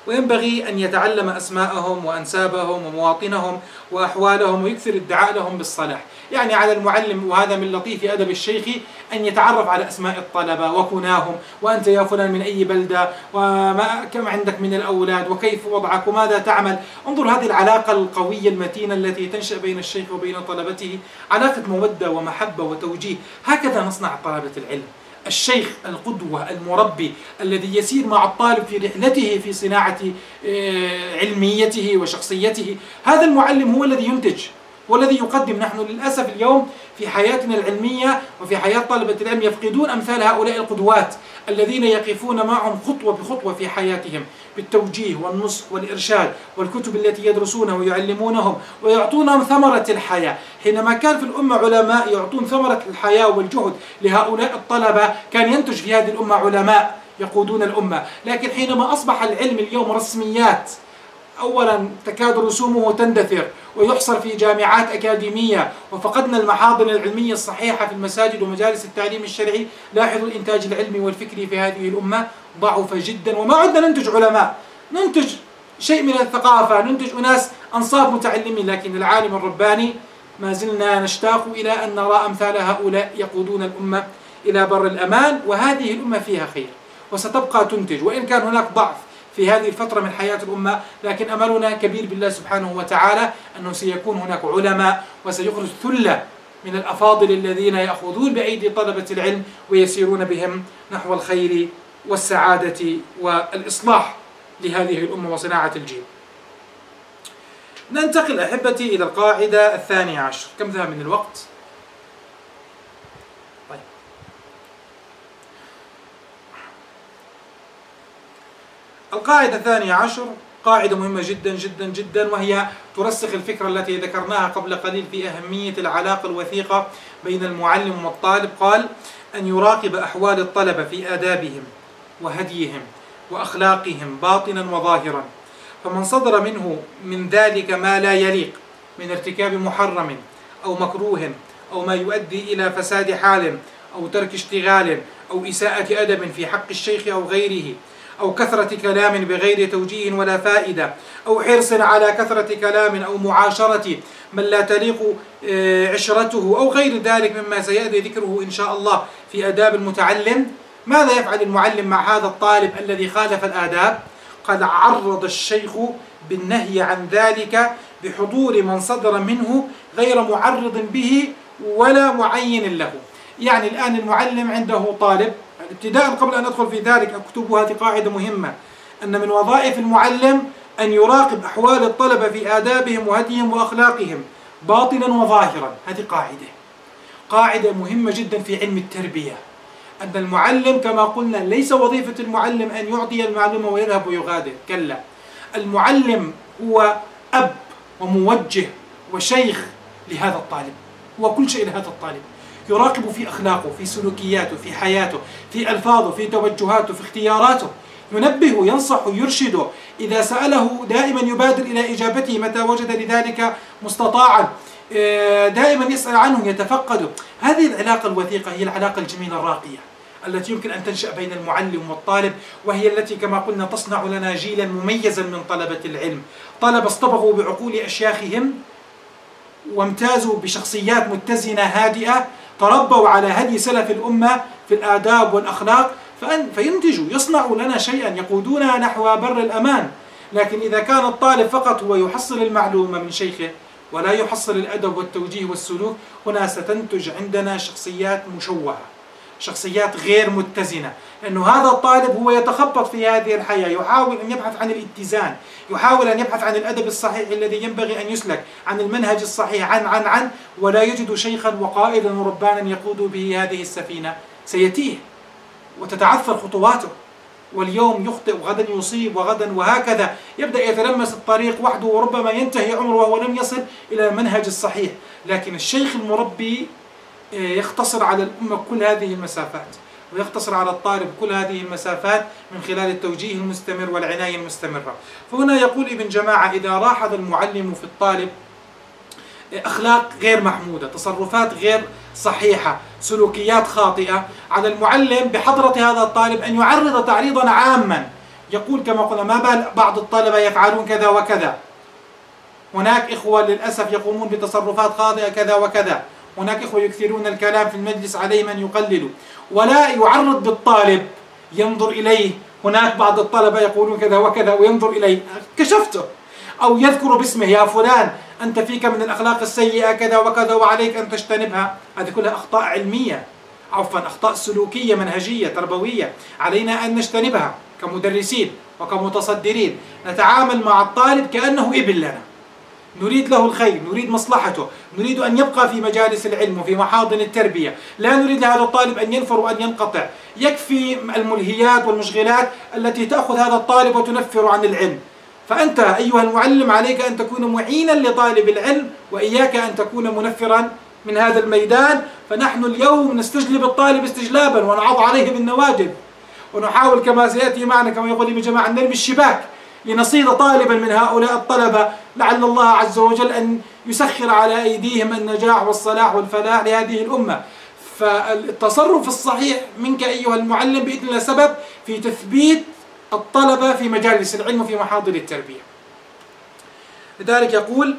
وينبغي أن يتعلم أسماءهم وأنسابهم ومواطنهم وأحوالهم ويكثر الدعاء لهم بالصلاح. يعني على المعلم، وهذا من لطيف أدب الشيخ، أن يتعرف على أسماء الطلبة وكناهم، وأنت يا فلان من أي بلدة، وما كم عندك من الأولاد، وكيف وضعك، وماذا تعمل. انظر هذه العلاقة القوية المتينة التي تنشأ بين الشيخ وبين طلبته، علاقة مودة ومحبة وتوجيه. هكذا نصنع طلبة العلم. الشيخ القدوة المربي الذي يسير مع الطالب في رحلته في صناعة علميته وشخصيته، هذا المعلم هو الذي ينتج والذي يقدم. نحن للأسف اليوم في حياتنا العلمية وفي حياة طلبة العلم يفقدون أمثال هؤلاء القدوات الذين يقفون معهم خطوة بخطوة في حياتهم بالتوجيه والنصح والإرشاد، والكتب التي يدرسونها ويعلمونهم ويعطونهم ثمرة الحياة. حينما كان في الأمة علماء يعطون ثمرة الحياة والجهد لهؤلاء الطلبة، كان ينتج في هذه الأمة علماء يقودون الأمة. لكن حينما أصبح العلم اليوم رسميات، أولا تكاد رسومه تندثر ويحصر في جامعات أكاديمية، وفقدنا المحاضن العلمية الصحيحة في المساجد ومجالس التعليم الشرعي، لاحظوا الإنتاج العلمي والفكري في هذه الأمة ضعف جدا، وما عدنا ننتج علماء، ننتج شيء من الثقافة، ننتج أناس أنصاف متعلمين، لكن العالم الرباني ما زلنا نشتاق إلى أن نرى أمثال هؤلاء يقودون الأمة إلى بر الأمان. وهذه الأمة فيها خير وستبقى تنتج، وإن كان هناك ضعف في هذه الفترة من حياة الأمة، لكن أملنا كبير بالله سبحانه وتعالى أنه سيكون هناك علماء، وسيخرج ثلة من الأفاضل الذين يأخذون بأيدي طلبة العلم ويسيرون بهم نحو الخير والسعادة والإصلاح لهذه الأمة وصناعة الجيل. ننتقل أحبتي إلى القاعدة الثانية عشر. كم ذهب من الوقت؟ طيب. القاعدة الثانية عشر قاعدة مهمة جدا جدا جدا، وهي ترسخ الفكرة التي ذكرناها قبل قليل في أهمية العلاقة الوثيقة بين المعلم والطالب. قال: أن يراقب أحوال الطلبة في آدابهم وهديهم وأخلاقهم باطنا وظاهرا، فمن صدر منه من ذلك ما لا يليق من ارتكاب محرم أو مكروه أو ما يؤدي إلى فساد حال أو ترك اشتغال أو إساءة أدب في حق الشيخ أو غيره، أو كثرة كلام بغير توجيه ولا فائدة، أو حرص على كثرة كلام أو معاشرة من لا تليق عشرته، أو غير ذلك مما سيأتي ذكره إن شاء الله في آداب المتعلم. ماذا يفعل المعلم مع هذا الطالب الذي خالف الآداب؟ قد عرض الشيخ بالنهي عن ذلك بحضور من صدر منه غير معرض به ولا معين له. يعني الآن المعلم عنده طالب، ابتداء قبل أن أدخل في ذلك أكتب هذه قاعدة مهمة، أن من وظائف المعلم أن يراقب أحوال الطلبة في آدابهم وهديهم وأخلاقهم باطنا وظاهرا. هذه قاعدة قاعدة مهمة جدا في علم التربية، أن المعلم كما قلنا ليس وظيفة المعلم أن يعطي المعلومة ويذهب ويغادر، كلا، المعلم هو أب وموجه وشيخ لهذا الطالب، هو كل شيء لهذا الطالب، يراقب في أخلاقه، في سلوكياته، في حياته، في ألفاظه، في توجهاته، في اختياراته، ينبه، ينصح، يرشده، إذا سأله دائما يبادر إلى إجابته متى وجد لذلك مستطاعا، دائما يسأل عنه، يتفقده. هذه العلاقة الوثيقة هي العلاقة الجميلة الراقية التي يمكن أن تنشأ بين المعلم والطالب، وهي التي كما قلنا تصنع لنا جيلا مميزا من طلبة العلم، طلبة اصطبغوا بعقول أشياخهم وامتازوا بشخصيات متزنة هادئة، تربوا على هدي سلف الأمة في الآداب والأخلاق، فينتجوا، يصنعوا لنا شيئا، يقودوننا نحو بر الأمان. لكن إذا كان الطالب فقط هو يحصل المعلومة من شيخه ولا يحصل الأدب والتوجيه والسلوك، هنا ستنتج عندنا شخصيات مشوهة، شخصيات غير متزنة، لأنه هذا الطالب هو يتخبط في هذه الحياة، يحاول أن يبحث عن الاتزان، يحاول أن يبحث عن الأدب الصحيح الذي ينبغي أن يسلك، عن المنهج الصحيح، عن عن عن ولا يجد شيخا وقائدا وربانا يقود به هذه السفينة، سيتيه وتتعثر خطواته، واليوم يخطئ وغدا يصيب وغدا، وهكذا يبدأ يتلمس الطريق وحده، وربما ينتهي عمره وهو لم يصل إلى المنهج الصحيح. لكن الشيخ المربي يختصر على الأمة كل هذه المسافات، ويختصر على الطالب كل هذه المسافات من خلال التوجيه المستمر والعناية المستمرة. فهنا يقول ابن جماعة: إذا لاحظ المعلم في الطالب أخلاق غير محمودة، تصرفات غير صحيحة، سلوكيات خاطئة، على المعلم بحضرة هذا الطالب أن يعرض تعريضا عاما يقول كما قلنا ما بال بعض الطلبة يفعلون كذا وكذا، هناك إخوة للأسف يقومون بتصرفات خاطئة كذا وكذا، هناك إخوة يكثرون الكلام في المجلس عليهم أن يقللوا، ولا يعرض بالطالب ينظر إليه، هناك بعض الطلبة يقولون كذا وكذا وينظر إليه كشفته، أو يذكر باسمه يا فلان أنت فيك من الأخلاق السيئة كذا وكذا وعليك أن تجتنبها. هذه كلها أخطاء علمية، عفوا أخطاء سلوكية منهجية تربوية علينا أن نجتنبها كمدرسين وكمتصدرين. نتعامل مع الطالب كأنه ابن لنا، نريد له الخير، نريد مصلحته، نريد أن يبقى في مجالس العلم وفي محاضن التربية، لا نريد لهذا الطالب أن ينفر وأن ينقطع. يكفي الملهيات والمشغلات التي تأخذ هذا الطالب وتنفر عن العلم. فأنت أيها المعلم عليك أن تكون معينا لطالب العلم، وإياك أن تكون منفرا من هذا الميدان. فنحن اليوم نستجلب الطالب استجلابا ونعض عليه بالنواجذ، ونحاول كما سيأتي معنا كما يقول ابن جماعة أن نرمي الشباك لنصيد طالبا من هؤلاء الطلبة، لعل الله عز وجل أن يسخر على أيديهم النجاح والصلاح والفلاح لهذه الأمة. فالتصرف الصحيح منك أيها المعلم بإذن الله سبب في تثبيت الطلبة في مجالس العلم وفي محاضر التربية. لذلك يقول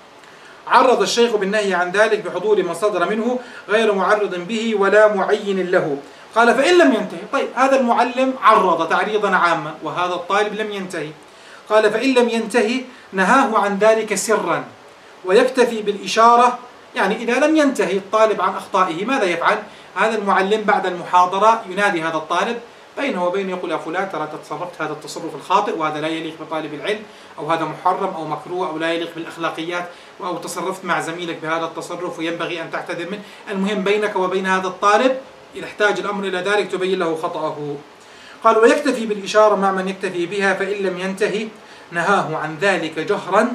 عرض الشيخ بالنهي عن ذلك بحضور ما صدر منه غير معرض به ولا معين له. قال فإن لم ينتهي، طيب هذا المعلم عرض تعريضا عاما وهذا الطالب لم ينتهي، قال فإن لم ينتهي نهاه عن ذلك سرا ويكتفي بالإشارة. يعني إذا لم ينتهي الطالب عن أخطائه ماذا يفعل؟ هذا المعلم بعد المحاضرة ينادي هذا الطالب بينه وبينه يقول يا فلان ترى تصرفت هذا التصرف الخاطئ وهذا لا يليق بطالب العلم، أو هذا محرم أو مكروه أو لا يليق بالأخلاقيات، أو تصرفت مع زميلك بهذا التصرف وينبغي أن تعتذر منه. المهم بينك وبين هذا الطالب إذا احتاج الأمر إلى ذلك تبين له خطأه. قال ويكتفي بالإشارة مع من يكتفي بها، فإن لم ينتهي نهاه عن ذلك جهرا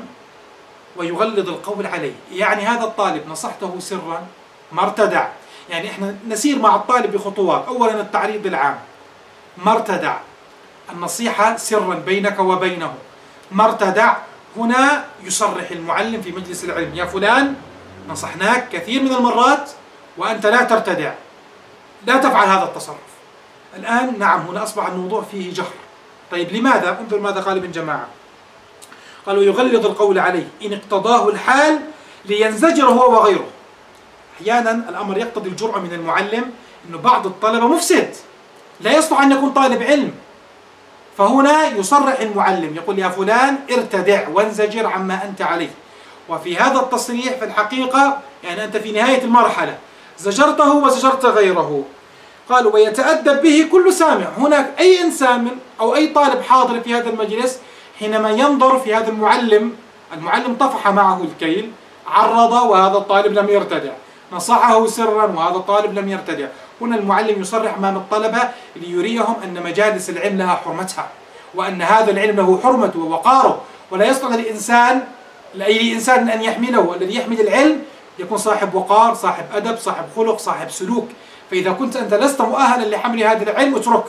ويغلظ القول عليه. يعني هذا الطالب نصحته سرا ما ارتدع، يعني احنا نسير مع الطالب بخطوات. أولا التعريض العام ما ارتدع، النصيحة سرا بينك وبينه ما ارتدع. هنا يصرح المعلم في مجلس العلم يا فلان نصحناك كثير من المرات وأنت لا ترتدع، لا تفعل هذا التصرف. الآن نعم هنا أصبح الموضوع فيه جهر. طيب لماذا؟ انظر ماذا قال ابن جماعة، قال ويغلظ القول عليه إن اقتضاه الحال لينزجر هو وغيره. أحيانا الأمر يقتضي الجرأة من المعلم، أنه بعض الطلبة مفسد لا يصلح أن يكون طالب علم، فهنا يصرح المعلم يقول يا فلان ارتدع وانزجر عما أنت عليه. وفي هذا التصريح في الحقيقة يعني أنت في نهاية المرحلة زجرته وزجرت غيره. قال ويتأدب به كل سامع. هناك أي إنسان من أو أي طالب حاضر في هذا المجلس حينما ينظر في هذا المعلم، المعلم طفح معه الكيل، عرض وهذا الطالب لم يرتدع، نصحه سرا وهذا الطالب لم يرتدع. هنا المعلم يصرح أمام الطلبة ليريهم أن مجالس العلم لها حرمتها، وأن هذا العلم له حرمته ووقاره، ولا يصلح للإنسان لأي إنسان أن يحمله. الذي يحمل العلم يكون صاحب وقار، صاحب أدب، صاحب خلق، صاحب سلوك. فإذا كنت أنت لست مؤهلا لحمل هذا العلم اترك.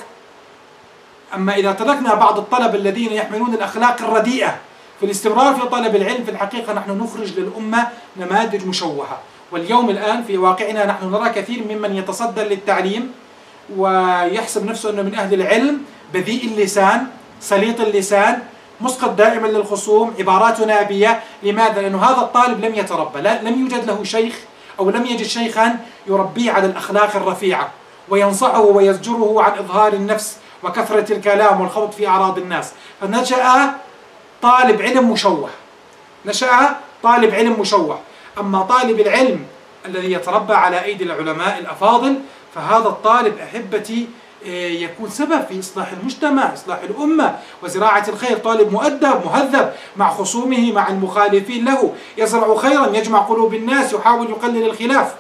أما إذا تركنا بعض الطلبة الذين يحملون الأخلاق الرديئة في الاستمرار في طلب العلم، في الحقيقة نحن نخرج للأمة نماذج مشوهة. واليوم الآن في واقعنا نحن نرى كثير ممن يتصدر للتعليم ويحسب نفسه أنه من أهل العلم، بذيء اللسان، سليط اللسان، مسقط دائما للخصوم، عباراته نابية. لماذا؟ لأنه هذا الطالب لم يتربى، لا لم يوجد له شيخ أو لم يجد شيخا يربيه على الأخلاق الرفيعة وينصحه ويزجره عن إظهار النفس وكثرة الكلام والخوض في أعراض الناس. فنشأ طالب علم مشوه، نشأ طالب علم مشوه. أما طالب العلم الذي يتربى على أيدي العلماء الأفاضل فهذا الطالب أحبتي يكون سبب في إصلاح المجتمع، إصلاح الأمة وزراعة الخير. طالب مؤدب مهذب مع خصومه، مع المخالفين له، يزرع خيرا، يجمع قلوب الناس، يحاول يقلل الخلاف.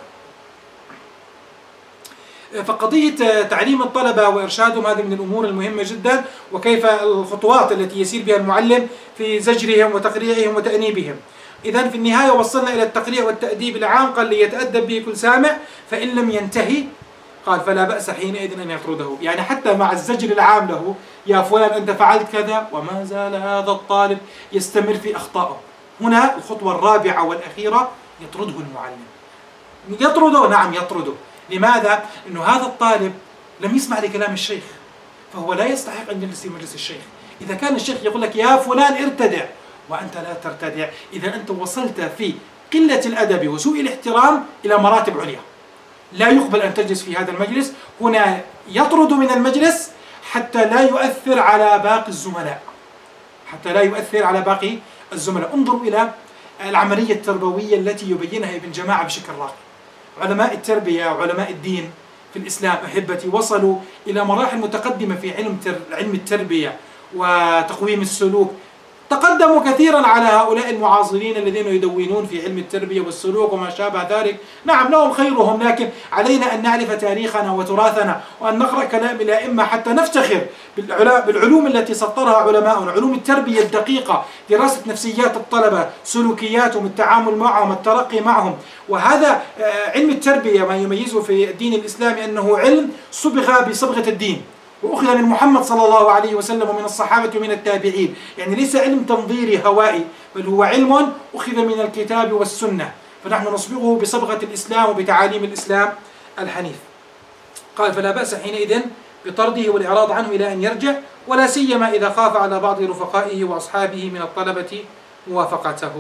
فقضية تعليم الطلبة وإرشادهم هذه من الأمور المهمة جدا، وكيف الخطوات التي يسير بها المعلم في زجرهم وتقريعهم وتأنيبهم. إذن في النهاية وصلنا إلى التقريع والتأديب العام. قال ليتأدب به كل سامع، فإن لم ينتهي قال فلا بأس حينئذ أن يطرده. يعني حتى مع الزجر العام له يا فلان أنت فعلت كذا، وما زال هذا الطالب يستمر في أخطائه، هنا الخطوة الرابعة والأخيرة يطرده المعلم. يطرده، نعم يطرده. لماذا؟ لأنه هذا الطالب لم يسمع لكلام الشيخ، فهو لا يستحق أن يجلس في مجلس الشيخ. إذا كان الشيخ يقول لك يا فلان ارتدع وأنت لا ترتدع، إذا أنت وصلت في قلة الأدب وسوء الاحترام إلى مراتب عليا. لا يقبل أن تجلس في هذا المجلس، هنا يطرد من المجلس حتى لا يؤثر على باقي الزملاء، حتى لا يؤثر على باقي الزملاء. انظروا إلى العملية التربوية التي يبينها ابن جماعة بشكل راقي. علماء التربية وعلماء الدين في الإسلام أحبتي وصلوا إلى مراحل متقدمة في علم علم التربية وتقويم السلوك، تقدموا كثيرا على هؤلاء المعاصرين الذين يدونون في علم التربية والسلوك وما شابه ذلك. نعم لهم خيرهم، لكن علينا أن نعرف تاريخنا وتراثنا وأن نقرأ كلام الأئمة حتى نفتخر بالعلوم التي سطرها علماؤنا، علوم التربية الدقيقة، دراسة نفسيات الطلبة، سلوكياتهم، التعامل معهم، الترقي معهم. وهذا علم التربية ما يميزه في الدين الإسلامي أنه علم صبغ بصبغة الدين، وأخذ من محمد صلى الله عليه وسلم ومن الصحابة ومن التابعين، يعني ليس علم تنظيري هوائي، بل هو علم أخذ من الكتاب والسنة، فنحن نصبغه بصبغة الإسلام وبتعاليم الإسلام الحنيف. قال فلا بأس حينئذ بطرده والإعراض عنه إلى أن يرجع، ولا سيما إذا خاف على بعض رفقائه وأصحابه من الطلبة موافقته.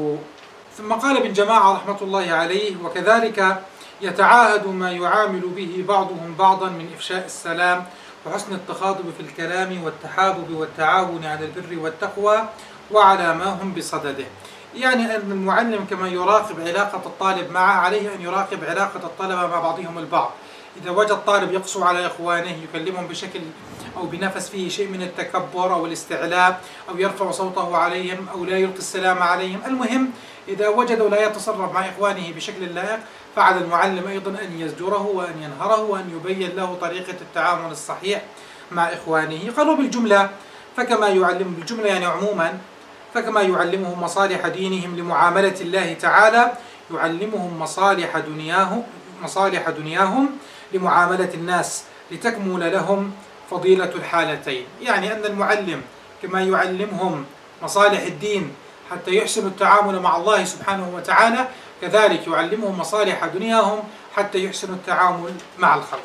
ثم قال ابن جماعة رحمة الله عليه: وكذلك يتعاهد ما يعامل به بعضهم بعضا من إفشاء السلام وحسن التخاطب في الكلام والتحابب والتعاون على البر والتقوى وعلى ما هم بصدده. يعني أن المعلم كما يراقب علاقة الطالب معه، عليه أن يراقب علاقة الطلبة مع بعضهم البعض. إذا وجد طالب يقسو على إخوانه، يكلمهم بشكل أو بنفس فيه شيء من التكبر أو الاستعلاء، أو يرفع صوته عليهم أو لا يلقي السلام عليهم، المهم إذا وجدوا لا يتصرف مع إخوانه بشكل لائق، فعلى المعلم أيضا أن يزجره وأن ينهره وأن يبين له طريقة التعامل الصحيح مع إخوانه. قالوا بالجملة فكما يعلم، بالجملة يعني عموما، فكما يعلمهم مصالح دينهم لمعاملة الله تعالى، يعلمهم مصالح دنياهم مصالح دنياهم لمعاملة الناس لتكمل لهم فضيلة الحالتين. يعني أن المعلم كما يعلمهم مصالح الدين حتى يحسنوا التعامل مع الله سبحانه وتعالى، كذلك يعلمهم مصالح دنياهم حتى يحسنوا التعامل مع الخلق.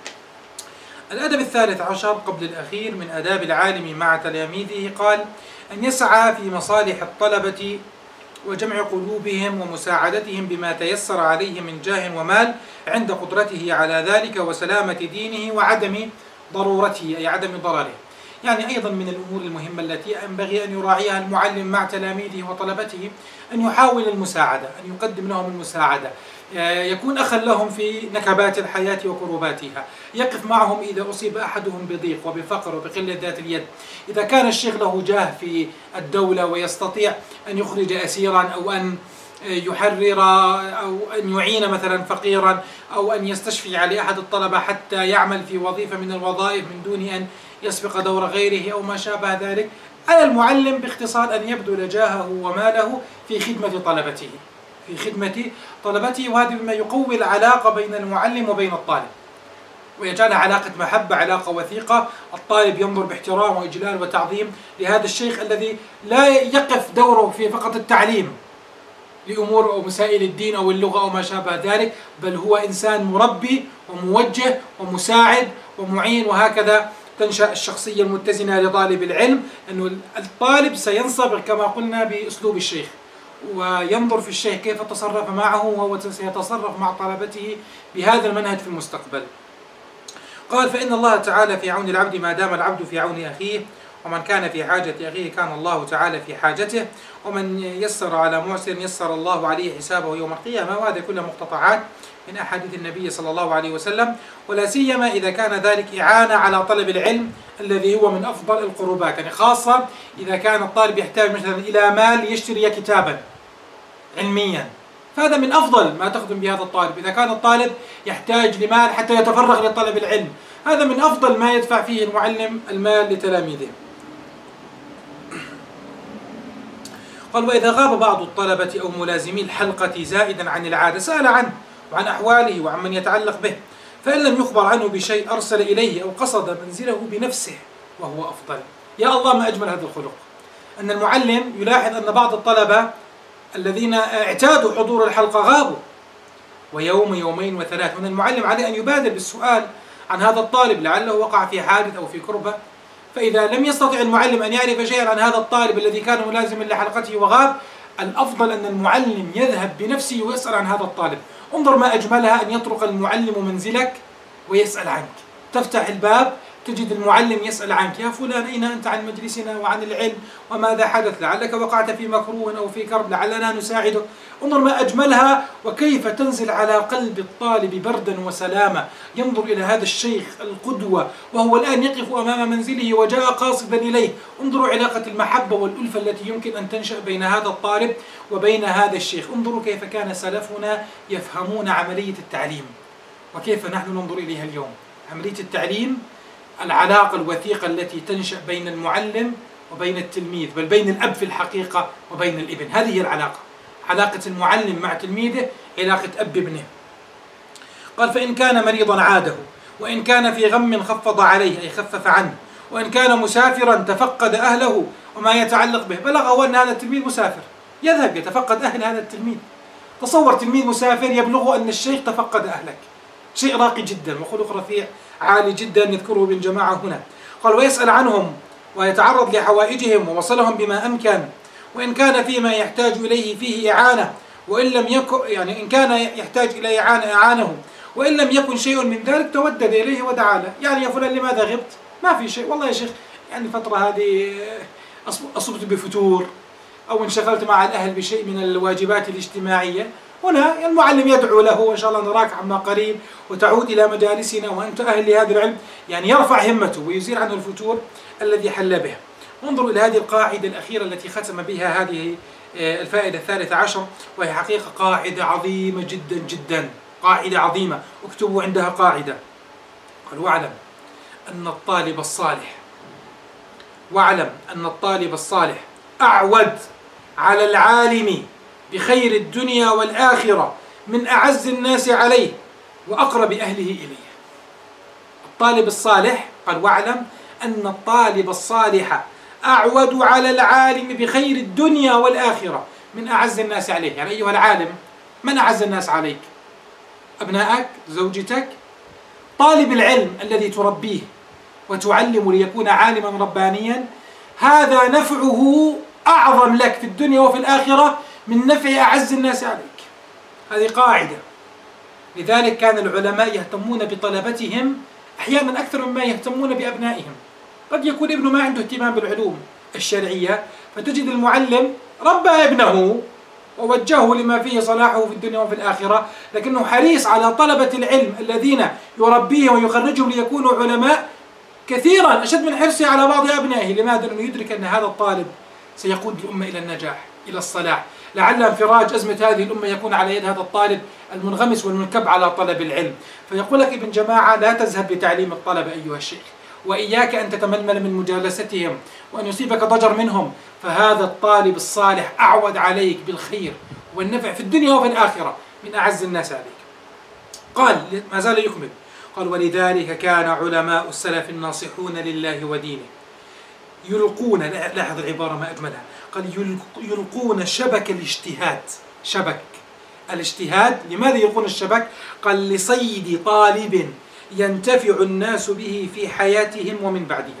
الأدب الثالث عشر قبل الأخير من آداب العالم مع تلاميذه، قال: أن يسعى في مصالح الطلبة وجمع قلوبهم ومساعدتهم بما تيسر عليه من جاه ومال عند قدرته على ذلك، وسلامة دينه وعدم ضرورته أي عدم ضرره. يعني أيضا من الأمور المهمة التي ينبغي أن يراعيها المعلم مع تلاميذه وطلبته أن يحاول المساعدة، أن يقدم لهم المساعدة، يكون أخا لهم في نكبات الحياة وكروباتها، يقف معهم إذا أصيب أحدهم بضيق وبفقر وبقلة ذات اليد. إذا كان الشيخ له جاه في الدولة ويستطيع أن يخرج أسيرا أو أن يحرر أو أن يعين مثلا فقيرا أو أن يستشفي على أحد الطلبة حتى يعمل في وظيفة من الوظائف من دون أن يسبق دور غيره أو ما شابه ذلك، على المعلم باختصار أن يبذل جاهه وماله في خدمة طلبته في خدمة طلبته وهذا بما يقوي العلاقة بين المعلم وبين الطالب، ويجعلها علاقة محبة، علاقة وثيقة. الطالب ينظر باحترام وإجلال وتعظيم لهذا الشيخ الذي لا يقف دوره في فقط التعليم لأمور أو مسائل الدين أو اللغة أو ما شابه ذلك، بل هو إنسان مربي وموجه ومساعد ومعين. وهكذا تنشأ الشخصية المتزنة لطالب العلم، أنه الطالب سينصبغ كما قلنا بأسلوب الشيخ، وينظر في الشيخ كيف تصرف معه وهو سيتصرف مع طلبته بهذا المنهج في المستقبل. قال: فإن الله تعالى في عون العبد ما دام العبد في عون أخيه، ومن كان في حاجة أخيه كان الله تعالى في حاجته، ومن يسر على معسر يسر الله عليه حسابه يوم القيامة. وهذا كله مقتطعات من أحاديث النبي صلى الله عليه وسلم، ولا سيما إذا كان ذلك إعانة على طلب العلم الذي هو من أفضل القربات، يعني خاصة إذا كان الطالب يحتاج مثلا إلى مال ليشتري كتابا علميا، فهذا من أفضل ما تخدم بهذا الطالب. إذا كان الطالب يحتاج لمال حتى يتفرغ لطلب العلم، هذا من أفضل ما يدفع فيه المعلم المال لتلاميذه. قال: وإذا غاب بعض الطلبة أو ملازمي الحلقة زائدا عن العادة سأل عنه وعن أحواله وعن من يتعلق به، فإن لم يخبر عنه بشيء أرسل إليه أو قصد منزله بنفسه وهو أفضل. يا الله ما أجمل هذا الخلق، أن المعلم يلاحظ أن بعض الطلبة الذين اعتادوا حضور الحلقة غابوا، ويوم يومين وثلاث، وأن المعلم عليه أن يبادر بالسؤال عن هذا الطالب لعله وقع في حادث أو في كربة، فإذا لم يستطع المعلم أن يعرف شيئا عن هذا الطالب الذي كان ملازما لحلقته وغاب، الأفضل أن المعلم يذهب بنفسه ويسأل عن هذا الطالب. انظر ما أجملها أن يطرق المعلم منزلك ويسأل عنك. تفتح الباب تجد المعلم يسأل عنك: يا فلان أين أنت عن مجلسنا وعن العلم وماذا حدث؟ لعلك وقعت في مكروه أو في كرب، لعلنا نساعدك. انظر ما أجملها، وكيف تنزل على قلب الطالب بردا وسلامة. ينظر إلى هذا الشيخ القدوة وهو الآن يقف أمام منزله وجاء قاصدا إليه. انظروا علاقة المحبة والألفة التي يمكن أن تنشأ بين هذا الطالب وبين هذا الشيخ. انظروا كيف كان سلفنا يفهمون عملية التعليم وكيف نحن ننظر إليها اليوم. عملية التعليم العلاقة الوثيقة التي تنشأ بين المعلم وبين التلميذ، بل بين الأب في الحقيقة وبين الابن. هذه هي العلاقة، علاقة المعلم مع تلميذه علاقة أب ابنه. قال: فإن كان مريضا عاده، وإن كان في غم خفض عليه أي خفف عنه، وإن كان مسافرا تفقد أهله وما يتعلق به. بلغه أن هذا التلميذ مسافر، يذهب يتفقد أهل هذا التلميذ. تصور تلميذ مسافر يبلغه أن الشيخ تفقد أهلك، شيء راقي جدا وخلق رفيع عالي جدا نذكره بالجماعة هنا. قال: ويسأل عنهم ويتعرض لحوائجهم ووصلهم بما أمكن، وإن كان فيما يحتاج إليه فيه إعانة، وإن لم يكن يعني إن كان يحتاج إلى إعانة أعانه، وإن لم يكن شيء من ذلك تودد إليه ودعا له. يعني: يا فلان لماذا غبت؟ ما في شيء، والله يا شيخ يعني الفترة هذه أصبت بفتور أو انشغلت مع الأهل بشيء من الواجبات الاجتماعية. هنا المعلم يدعو له: وإن شاء الله نراك عما قريب وتعود إلى مجالسنا وأنت أهل لهذا العلم. يعني يرفع همته ويزيل عنه الفتور الذي حل به. انظروا إلى هذه القاعدة الأخيرة التي ختم بها هذه الفائدة الثالثة عشر، وهي حقيقة قاعدة عظيمة جدا جدا، قاعدة عظيمة. اكتبوا عندها قاعدة. قال: واعلم أن الطالب الصالح واعلم أن الطالب الصالح أعود على العالم بخير الدنيا والآخرة من أعز الناس عليه وأقرب أهله إليه. الطالب الصالح قال: واعلم أن الطالب الصالح أعود على العالم بخير الدنيا والآخرة من أعز الناس عليه. يعني أيها العالم، من أعز الناس عليك؟ أبنائك؟ زوجتك؟ طالب العلم الذي تربيه وتعلم ليكون عالما ربانيا، هذا نفعه أعظم لك في الدنيا وفي الآخرة من نفع أعز الناس عليك. هذه قاعدة. لذلك كان العلماء يهتمون بطلبتهم أحيانا أكثر مما يهتمون بأبنائهم. قد يكون ابنه ما عنده اهتمام بالعلوم الشرعية، فتجد المعلم ربى ابنه ووجهه لما فيه صلاحه في الدنيا وفي الآخرة، لكنه حريص على طلبة العلم الذين يربيهم ويخرجهم ليكونوا علماء كثيرا أشد من حرصه على بعض أبنائه. لماذا؟ لأنه يدرك أن هذا الطالب سيقود الأمة إلى النجاح، إلى الصلاح. لعل انفراج أزمة هذه الأمة يكون على يد هذا الطالب المنغمس والمنكب على طلب العلم. فيقول لك ابن جماعة: لا تذهب لتعليم الطلبة أيها الشيخ، وإياك أن تتململ من مجالستهم وأن يصيبك ضجر منهم، فهذا الطالب الصالح أعود عليك بالخير والنفع في الدنيا وفي الآخرة من أعز الناس عليك. قال ما زال يكمل. قال: ولذلك كان علماء السلف الناصحون لله ودينه يلقون، لاحظ العبارة ما أجملها، قال: يلقون شبك الاجتهاد. شبك الاجتهاد. لماذا يلقون الشبك؟ قال: لصيد طالب ينتفع الناس به في حياتهم ومن بعدهم.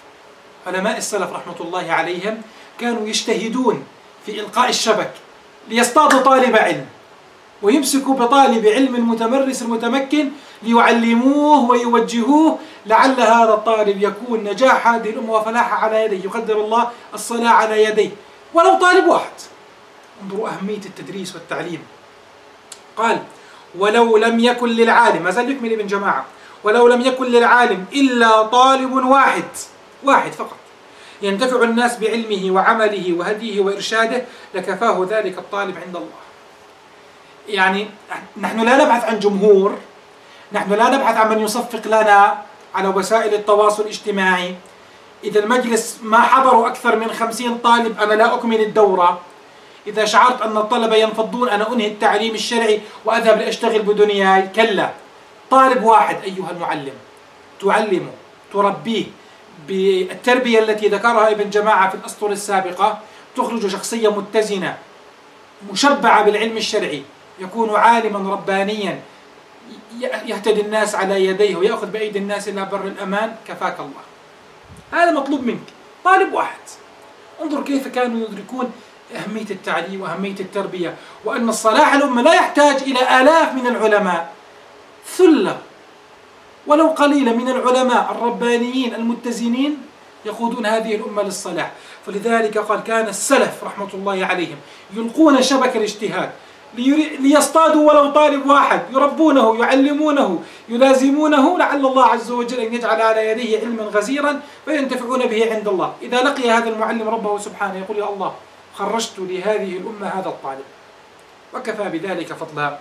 علماء السلف رحمة الله عليهم كانوا يجتهدون في إلقاء الشبك ليصطادوا طالب علم ويمسكوا بطالب علم متمرس متمكن ليعلموه ويوجهوه، لعل هذا الطالب يكون نجاح هذه الأمة وفلاحها على يديه، يقدر الله الصلاة على يديه ولو طالب واحد. انظروا أهمية التدريس والتعليم. قال: ولو لم يكن للعالم، ما زال يكمل ابن جماعة، ولو لم يكن للعالم إلا طالب واحد واحد فقط ينتفع الناس بعلمه وعمله وهديه وإرشاده لكفاه ذلك الطالب عند الله. يعني نحن لا نبحث عن جمهور، نحن لا نبحث عن من يصفق لنا على وسائل التواصل الاجتماعي. إذا المجلس ما حضروا أكثر من خمسين طالب أنا لا أكمل الدورة. إذا شعرت أن الطلبة ينفضون أنا أنهي التعليم الشرعي وأذهب لأشتغل بدنياي. كلا، طالب واحد أيها المعلم تعلمه تربيه بالتربية التي ذكرها ابن جماعة في الأسطر السابقة، تخرج شخصية متزنة مشبعة بالعلم الشرعي، يكون عالما ربانيا يهتدي الناس على يديه ويأخذ بأيدي الناس إلى بر الأمان. كفاك الله. هذا مطلوب منك، طالب واحد. انظر كيف كانوا يدركون أهمية التعليم وأهمية التربية، وأن الصلاح الأمة لا يحتاج إلى آلاف من العلماء، ثلة ولو قليلة من العلماء الربانيين المتزنين يقودون هذه الأمة للصلاح. فلذلك قال كان السلف رحمة الله عليهم يلقون شبك الاجتهاد ليصطادوا ولو طالب واحد، يربونه يعلمونه يلازمونه، لعل الله عز وجل أن يجعل على يديه علما غزيرا فينتفعون به عند الله. إذا لقي هذا المعلم ربه سبحانه يقول يا الله خرجت لهذه الأمة هذا الطالب، وكفى بذلك فضلا.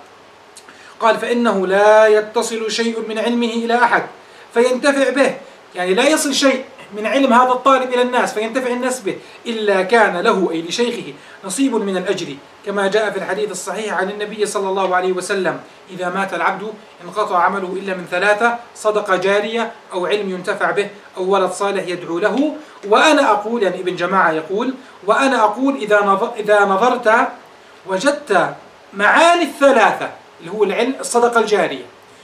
قال فإنه لا يتصل شيء من علمه إلى أحد فينتفع به، يعني لا يصل شيء من علم هذا الطالب إلى الناس فينتفع الناس به إلا كان له أي لشيخه نصيب من الأجر، كما جاء في الحديث الصحيح عن النبي صلى الله عليه وسلم إذا مات العبد انقطع عمله إلا من ثلاثة: صدقة جارية أو علم ينتفع به أو ولد صالح يدعو له. وأنا أقول، يعني ابن جماعة يقول، وأنا أقول إذا نظر إذا نظرت وجدت معاني الثلاثة اللي هو العلم الصدقة الجارية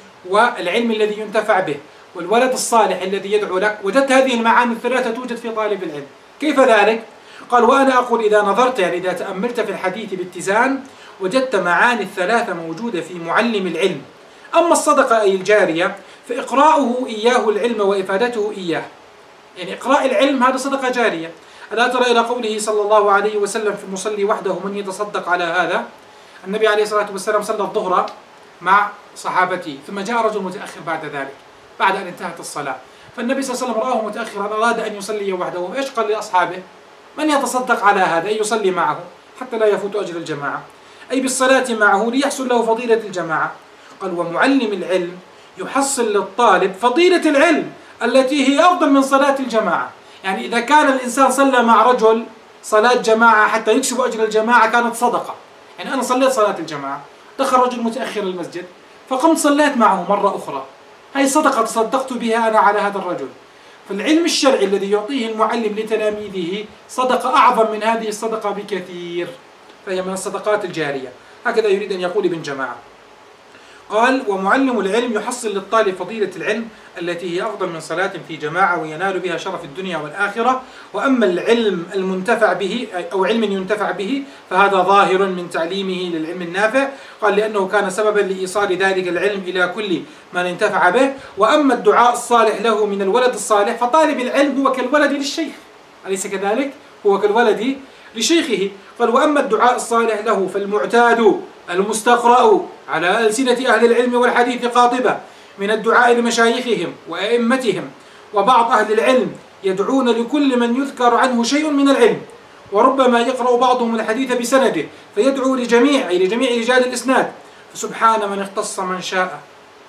والعلم الذي ينتفع به والولد الصالح الذي يدعو لك، وجدت هذه المعاني الثلاثة توجد في طالب العلم. كيف ذلك؟ قال وأنا أقول إذا نظرت، يعني إذا تأملت في الحديث باتزان وجدت معاني الثلاثة موجودة في معلم العلم. أما الصدقة أي الجارية فإقراؤه إياه العلم وإفادته إياه، يعني إقراء العلم هذا صدقة جارية. ألا ترى إلى قوله صلى الله عليه وسلم في المصلي وحده من يتصدق على هذا؟ النبي عليه الصلاة والسلام صلى الظهر مع صحابته ثم جاء رجل متأخر بعد ذلك بعد أن انتهت الصلاة، فالنبي صلى الله عليه وسلم رآه متأخرا أراد أن يصلي وحده، فإيش قال لأصحابه؟ من يتصدق على هذا أي يصلي معه حتى لا يفوت أجر الجماعة، أي بالصلاة معه ليحصل له فضيلة الجماعة. قال ومعلم العلم يحصل للطالب فضيلة العلم التي هي أفضل من صلاة الجماعة. يعني إذا كان الإنسان صلى مع رجل صلاة جماعة حتى يكسب أجر الجماعة كانت صدقة. يعني أنا صليت صلاة الجماعة، دخل رجل متأخر المسجد فقمت صليت معه مرة أخرى، هذه صدقة تصدقت بها أنا على هذا الرجل. فالعلم الشرعي الذي يعطيه المعلم لتلاميذه صدقة أعظم من هذه الصدقة بكثير، فهي من الصدقات الجارية. هكذا يريد أن يقول ابن جماعة. قال ومعلم العلم يحصل للطالب فضيلة العلم التي هي أفضل من صلاة في جماعة وينال بها شرف الدنيا والآخرة. وأما العلم المنتفع به أو علم ينتفع به فهذا ظاهر من تعليمه للعلم النافع، قال لأنه كان سببا لإيصال ذلك العلم إلى كل من انتفع به. وأما الدعاء الصالح له من الولد الصالح فطالب العلم هو كالولد للشيخ، أليس كذلك؟ هو كالولد لشيخه. قال وأما الدعاء الصالح له فالمعتاد المستقرأ على ألسنة أهل العلم والحديث قاطبة من الدعاء لمشايخهم وأئمتهم، وبعض أهل العلم يدعون لكل من يذكر عنه شيء من العلم، وربما يقرأ بعضهم الحديث بسنده فيدعو لجميع أي لجميع رجال الإسناد. فسبحان من اختص من شاء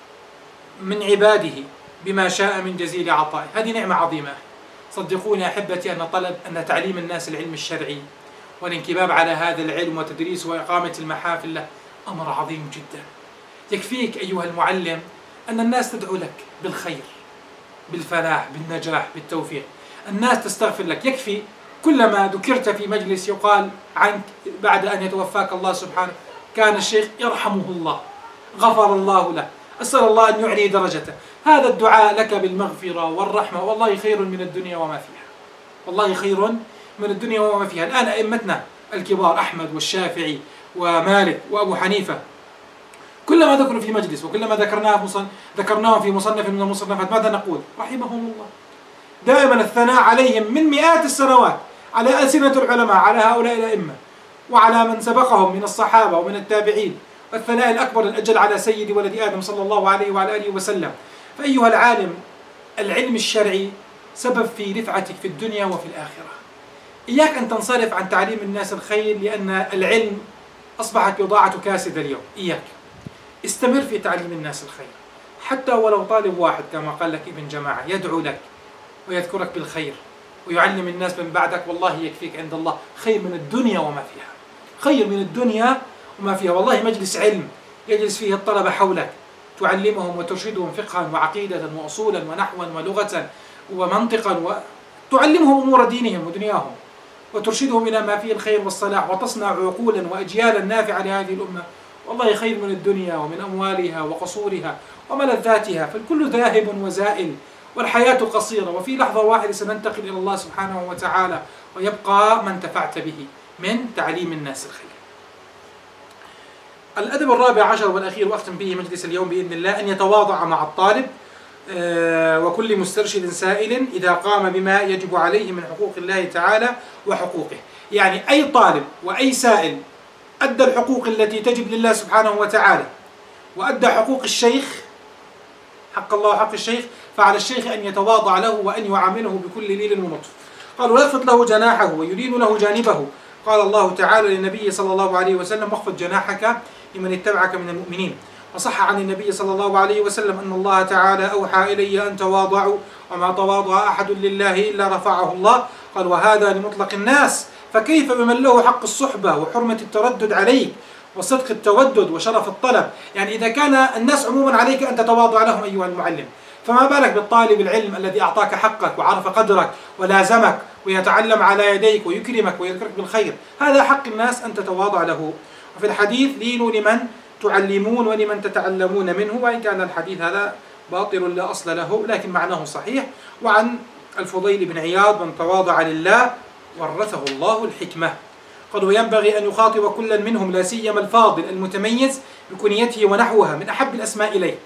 من عباده بما شاء من جزيل عطائه. هذه نعمة عظيمة. صدقوني أحبتي أن طلب أن تعليم الناس العلم الشرعي والانكباب على هذا العلم وتدريس وإقامة المحافل له أمر عظيم جدا. يكفيك أيها المعلم أن الناس تدعو لك بالخير بالفلاح بالنجاح بالتوفيق، الناس تستغفر لك. يكفي كلما ذكرت في مجلس يقال عنك بعد أن يتوفاك الله سبحانه كان الشيخ يرحمه الله غفر الله له أسأل الله أن يعلي درجته. هذا الدعاء لك بالمغفرة والرحمة والله خير من الدنيا وما فيها، والله خير من الدنيا وما فيها. الآن أئمتنا الكبار أحمد والشافعي ومالك وأبو حنيفة كلما ذكروا في مجلس وكلما ذكرناه مصن... ذكرناهم في مصنف من المصنفات ماذا نقول؟ رحمهم الله. دائما الثناء عليهم من مئات السنوات على ألسنة العلماء على هؤلاء الأئمة وعلى من سبقهم من الصحابة ومن التابعين، والثناء الأكبر الأجل على سيد ولد آدم صلى الله عليه وعلى آله وسلم. فأيها العالم العلم الشرعي سبب في رفعتك في الدنيا وفي الآخرة. إياك أن تنصرف عن تعليم الناس الخير لأن العلم أصبحت بضاعة كاسدة اليوم. إياك استمر في تعليم الناس الخير حتى ولو طالب واحد كما قال لك ابن جماعة يدعو لك ويذكرك بالخير ويعلم الناس من بعدك، والله يكفيك عند الله خير من الدنيا وما فيها، خير من الدنيا وما فيها. والله مجلس علم يجلس فيه الطلبة حولك تعلمهم وترشدهم فقها وعقيدة وأصولا ونحوا ولغة ومنطقا، وتعلمهم أمور دينهم ودنياهم وترشدهم إلى ما فيه الخير والصلاح، وتصنع عقولا وأجيالا نافعة لهذه الأمة. والله خير من الدنيا ومن أموالها وقصورها وملذاتها، فالكل ذاهب وزائل والحياة قصيرة، وفي لحظة واحدة سننتقل إلى الله سبحانه وتعالى، ويبقى ما انتفعت به من تعليم الناس الخير. الأدب الرابع عشر والأخير وأختم به مجلس اليوم بإذن الله، أن يتواضع مع الطالب وكل مسترشد سائل إذا قام بما يجب عليه من حقوق الله تعالى وحقوقه. يعني أي طالب وأي سائل أدى الحقوق التي تجب لله سبحانه وتعالى وأدى حقوق الشيخ، حق الله وحق الشيخ، فعلى الشيخ أن يتواضع له وأن يعامله بكل لين ولطف. قال ويخفض له جناحه ويلين له جانبه. قال الله تعالى للنبي صلى الله عليه وسلم واخفض جناحك لمن اتبعك من المؤمنين. وصح عن النبي صلى الله عليه وسلم أن الله تعالى أوحى إلي أن تواضعوا وما تواضع أحد لله إلا رفعه الله. قال وهذا لمطلق الناس، فكيف بمن له حق الصحبة وحرمة التردد عليك وصدق التودد وشرف الطلب؟ يعني إذا كان الناس عموما عليك أن تتواضع لهم أيها المعلم، فما بالك بالطالب العلم الذي أعطاك حقك وعرف قدرك ولازمك ويتعلم على يديك ويكرمك ويذكرك بالخير. هذا حق الناس أن تتواضع له. وفي الحديث لينوا لمن تعلمون ولمن تتعلمون منه، وإن كان الحديث هذا باطل لا أصل له لكن معناه صحيح. وعن الفضيل بن عياض من تواضع لله ورثه الله الحكمة. قد وينبغي أن يخاطب كلا منهم لا سيما الفاضل المتميز بكنيته ونحوها من أحب الأسماء إليه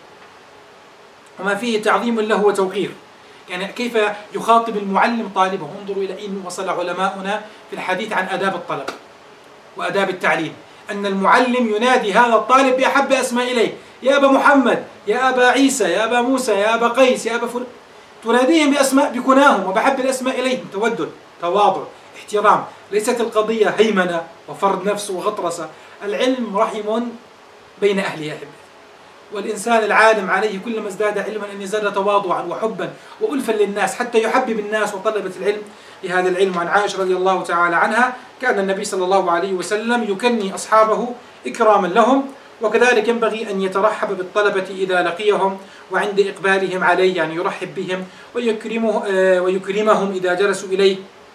وما فيه تعظيم له وتوقير. يعني كيف يخاطب المعلم طالبه. انظروا إلى أين وصل علماؤنا في الحديث عن آداب الطلب وآداب التعليم، أن المعلم ينادي هذا الطالب بأحب أسماء إليه، يا أبا محمد، يا أبا عيسى، يا أبا موسى، يا أبا قيس، يا أبا فلان، تناديهم بأسماء بكناهم وبحب الأسماء إليهم. تودد، تواضع، احترام. ليست القضية هيمنة وفرض نفس وغطرسة. العلم رحم بين أهله أحبه، والإنسان العالم عليه كلما ازداد علما أن يزداد تواضعا وحبا وألفا للناس حتى يحبب الناس وطلبة العلم لهذا العلم. عن عائشة رضي الله تعالى عنها كان النبي صلى الله عليه وسلم يكني أصحابه إكراما لهم، وكذلك ينبغي أن يترحب بالطلبة إذا لقيهم وعند إقبالهم عليه، يعني يرحب بهم ويكرمه ويكرمهم إذا جلسوا إليه،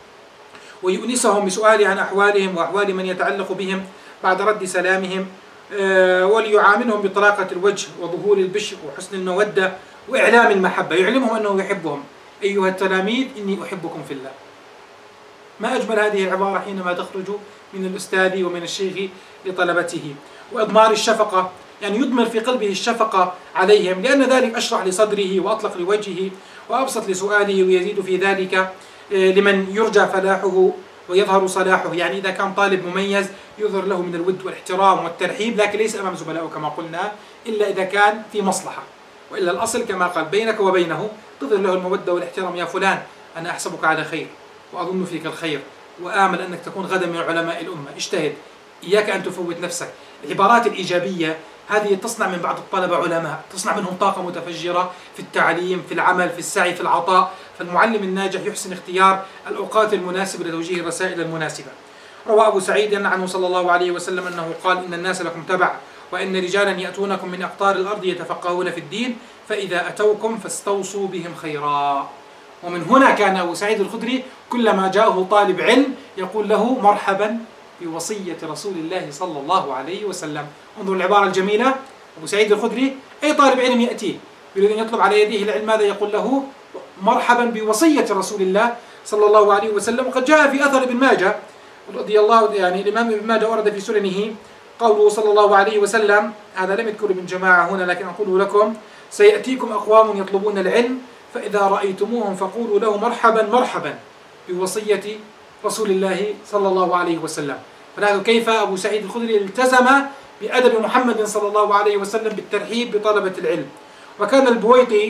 ويؤنسهم بسؤال عن أحوالهم وأحوال من يتعلق بهم بعد رد سلامهم، وليعاملهم بطلاقة الوجه وظهور البشر وحسن المودة وإعلام المحبة، يعلمهم أنه يحبهم. أيها التلاميذ إني أحبكم في الله. ما أجمل هذه العبارة حينما تخرج من الأستاذ ومن الشيخ لطلبته. وإضمار الشفقة، يعني يضمر في قلبه الشفقة عليهم، لأن ذلك أشرح لصدره وأطلق لوجهه وأبسط لسؤاله، ويزيد في ذلك لمن يرجى فلاحه ويظهر صلاحه. يعني إذا كان طالب مميز يظهر له من الود والاحترام والترحيب، لكن ليس أمام زملائه كما قلنا إلا إذا كان في مصلحة، وإلا الأصل كما قال بينك وبينه تظهر له المودة والاحترام. يا فلان أنا أحسبك على خير وأظن فيك الخير وآمل أنك تكون غدا من علماء الأمة، اجتهد، إياك أن تفوت نفسك. العبارات الإيجابية هذه تصنع من بعض الطلبة علماء، تصنع منهم طاقة متفجرة في التعليم، في العمل، في السعي، في العطاء. فالمعلم الناجح يحسن اختيار الأوقات المناسبة لتوجيه الرسائل المناسبة. روى أبو سعيد عنه صلى الله عليه وسلم أنه قال إن الناس لكم تبع، وإن رجالا يأتونكم من أقطار الأرض يتفقهون في الدين، فإذا أتوكم فاستوصوا بهم خيرا. ومن هنا كان أبو سعيد الخدري كلما جاءه طالب علم يقول له مرحبا بوصية رسول الله صلى الله عليه وسلم. انظروا العبارة الجميلة. أبو سعيد الخدري أي طالب علم يأتيه يريد أن يطلب على يديه العلم، ماذا يقول له؟ مرحبا بوصية رسول الله صلى الله عليه وسلم. وقد جاء في أثر ابن ماجه رضي الله، يعني الإمام ابن ماجه ورد في سننه قوله صلى الله عليه وسلم، هذا لم يذكر ابن جماعة هنا لكن أقوله لكم: سيأتيكم أقوام يطلبون العلم فإذا رأيتموهم فقولوا له مرحبا مرحبا بوصية رسول الله صلى الله عليه وسلم. فلاحظوا كيف أبو سعيد الخدري التزم بأدب محمد صلى الله عليه وسلم بالترحيب بطلبة العلم. وكان البويطي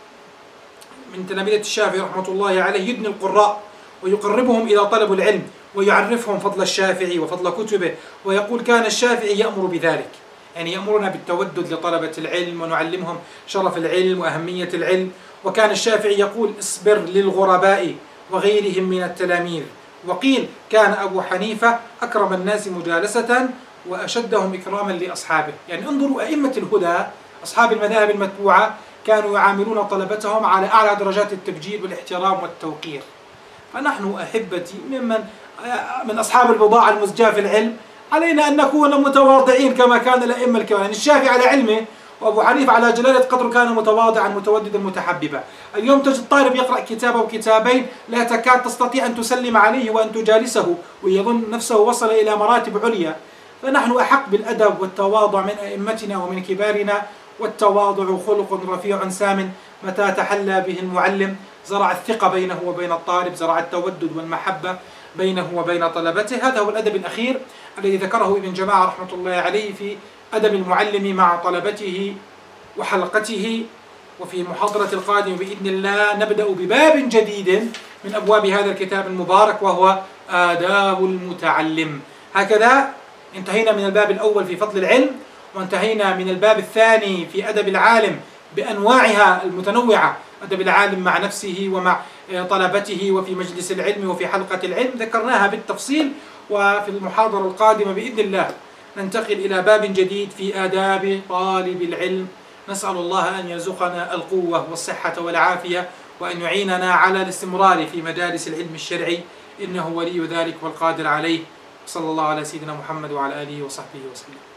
من تلاميذ الشافعي رحمة الله عليه يدني القراء ويقربهم إلى طلب العلم ويعرفهم فضل الشافعي وفضل كتبه، ويقول كان الشافعي يأمر بذلك، يعني يأمرنا بالتودد لطلبة العلم ونعلمهم شرف العلم وأهمية العلم. وكان الشافعي يقول: اصبر للغرباء وغيرهم من التلاميذ. وقيل كان أبو حنيفة أكرم الناس مجالسة وأشدهم إكراما لأصحابه. يعني انظروا أئمة الهدى أصحاب المذاهب المتبوعة كانوا يعاملون طلبتهم على أعلى درجات التبجيل والاحترام والتوقير. فنحن أحبتي ممن من أصحاب البضاعة المزجاة في العلم علينا أن نكون متواضعين كما كان الأئمة الكرام. يعني الشافعي على علمه وأبو حنيفة على جلالة قدره كان متواضعا متوددا متحببا. اليوم تجد طالب يقرأ كتاب أو كتابين لا تكاد تستطيع أن تسلم عليه وأن تجالسه ويظن نفسه وصل إلى مراتب عليا. فنحن أحق بالأدب والتواضع من أئمتنا ومن كبارنا، والتواضع خلق رفيع سام متى تحلى به المعلم زرع الثقة بينه وبين الطالب، زرع التودد والمحبة بينه وبين طلبته. هذا هو الأدب الأخير الذي ذكره ابن جماعة رحمة الله عليه في أدب المعلم مع طلبته وحلقته. وفي المحاضرة القادمة بإذن الله نبدأ بباب جديد من أبواب هذا الكتاب المبارك وهو آداب المتعلم. هكذا انتهينا من الباب الأول في فضل العلم، وانتهينا من الباب الثاني في أدب العالم بأنواعها المتنوعة، أدب العالم مع نفسه ومع طلبته وفي مجلس العلم وفي حلقة العلم، ذكرناها بالتفصيل. وفي المحاضرة القادمة بإذن الله ننتقل إلى باب جديد في آداب طالب العلم. نسأل الله أن يرزقنا القوة والصحة والعافية، وأن يعيننا على الاستمرار في مدارس العلم الشرعي، إنه ولي ذلك والقادر عليه. صلى الله على سيدنا محمد وعلى آله وصحبه وسلم.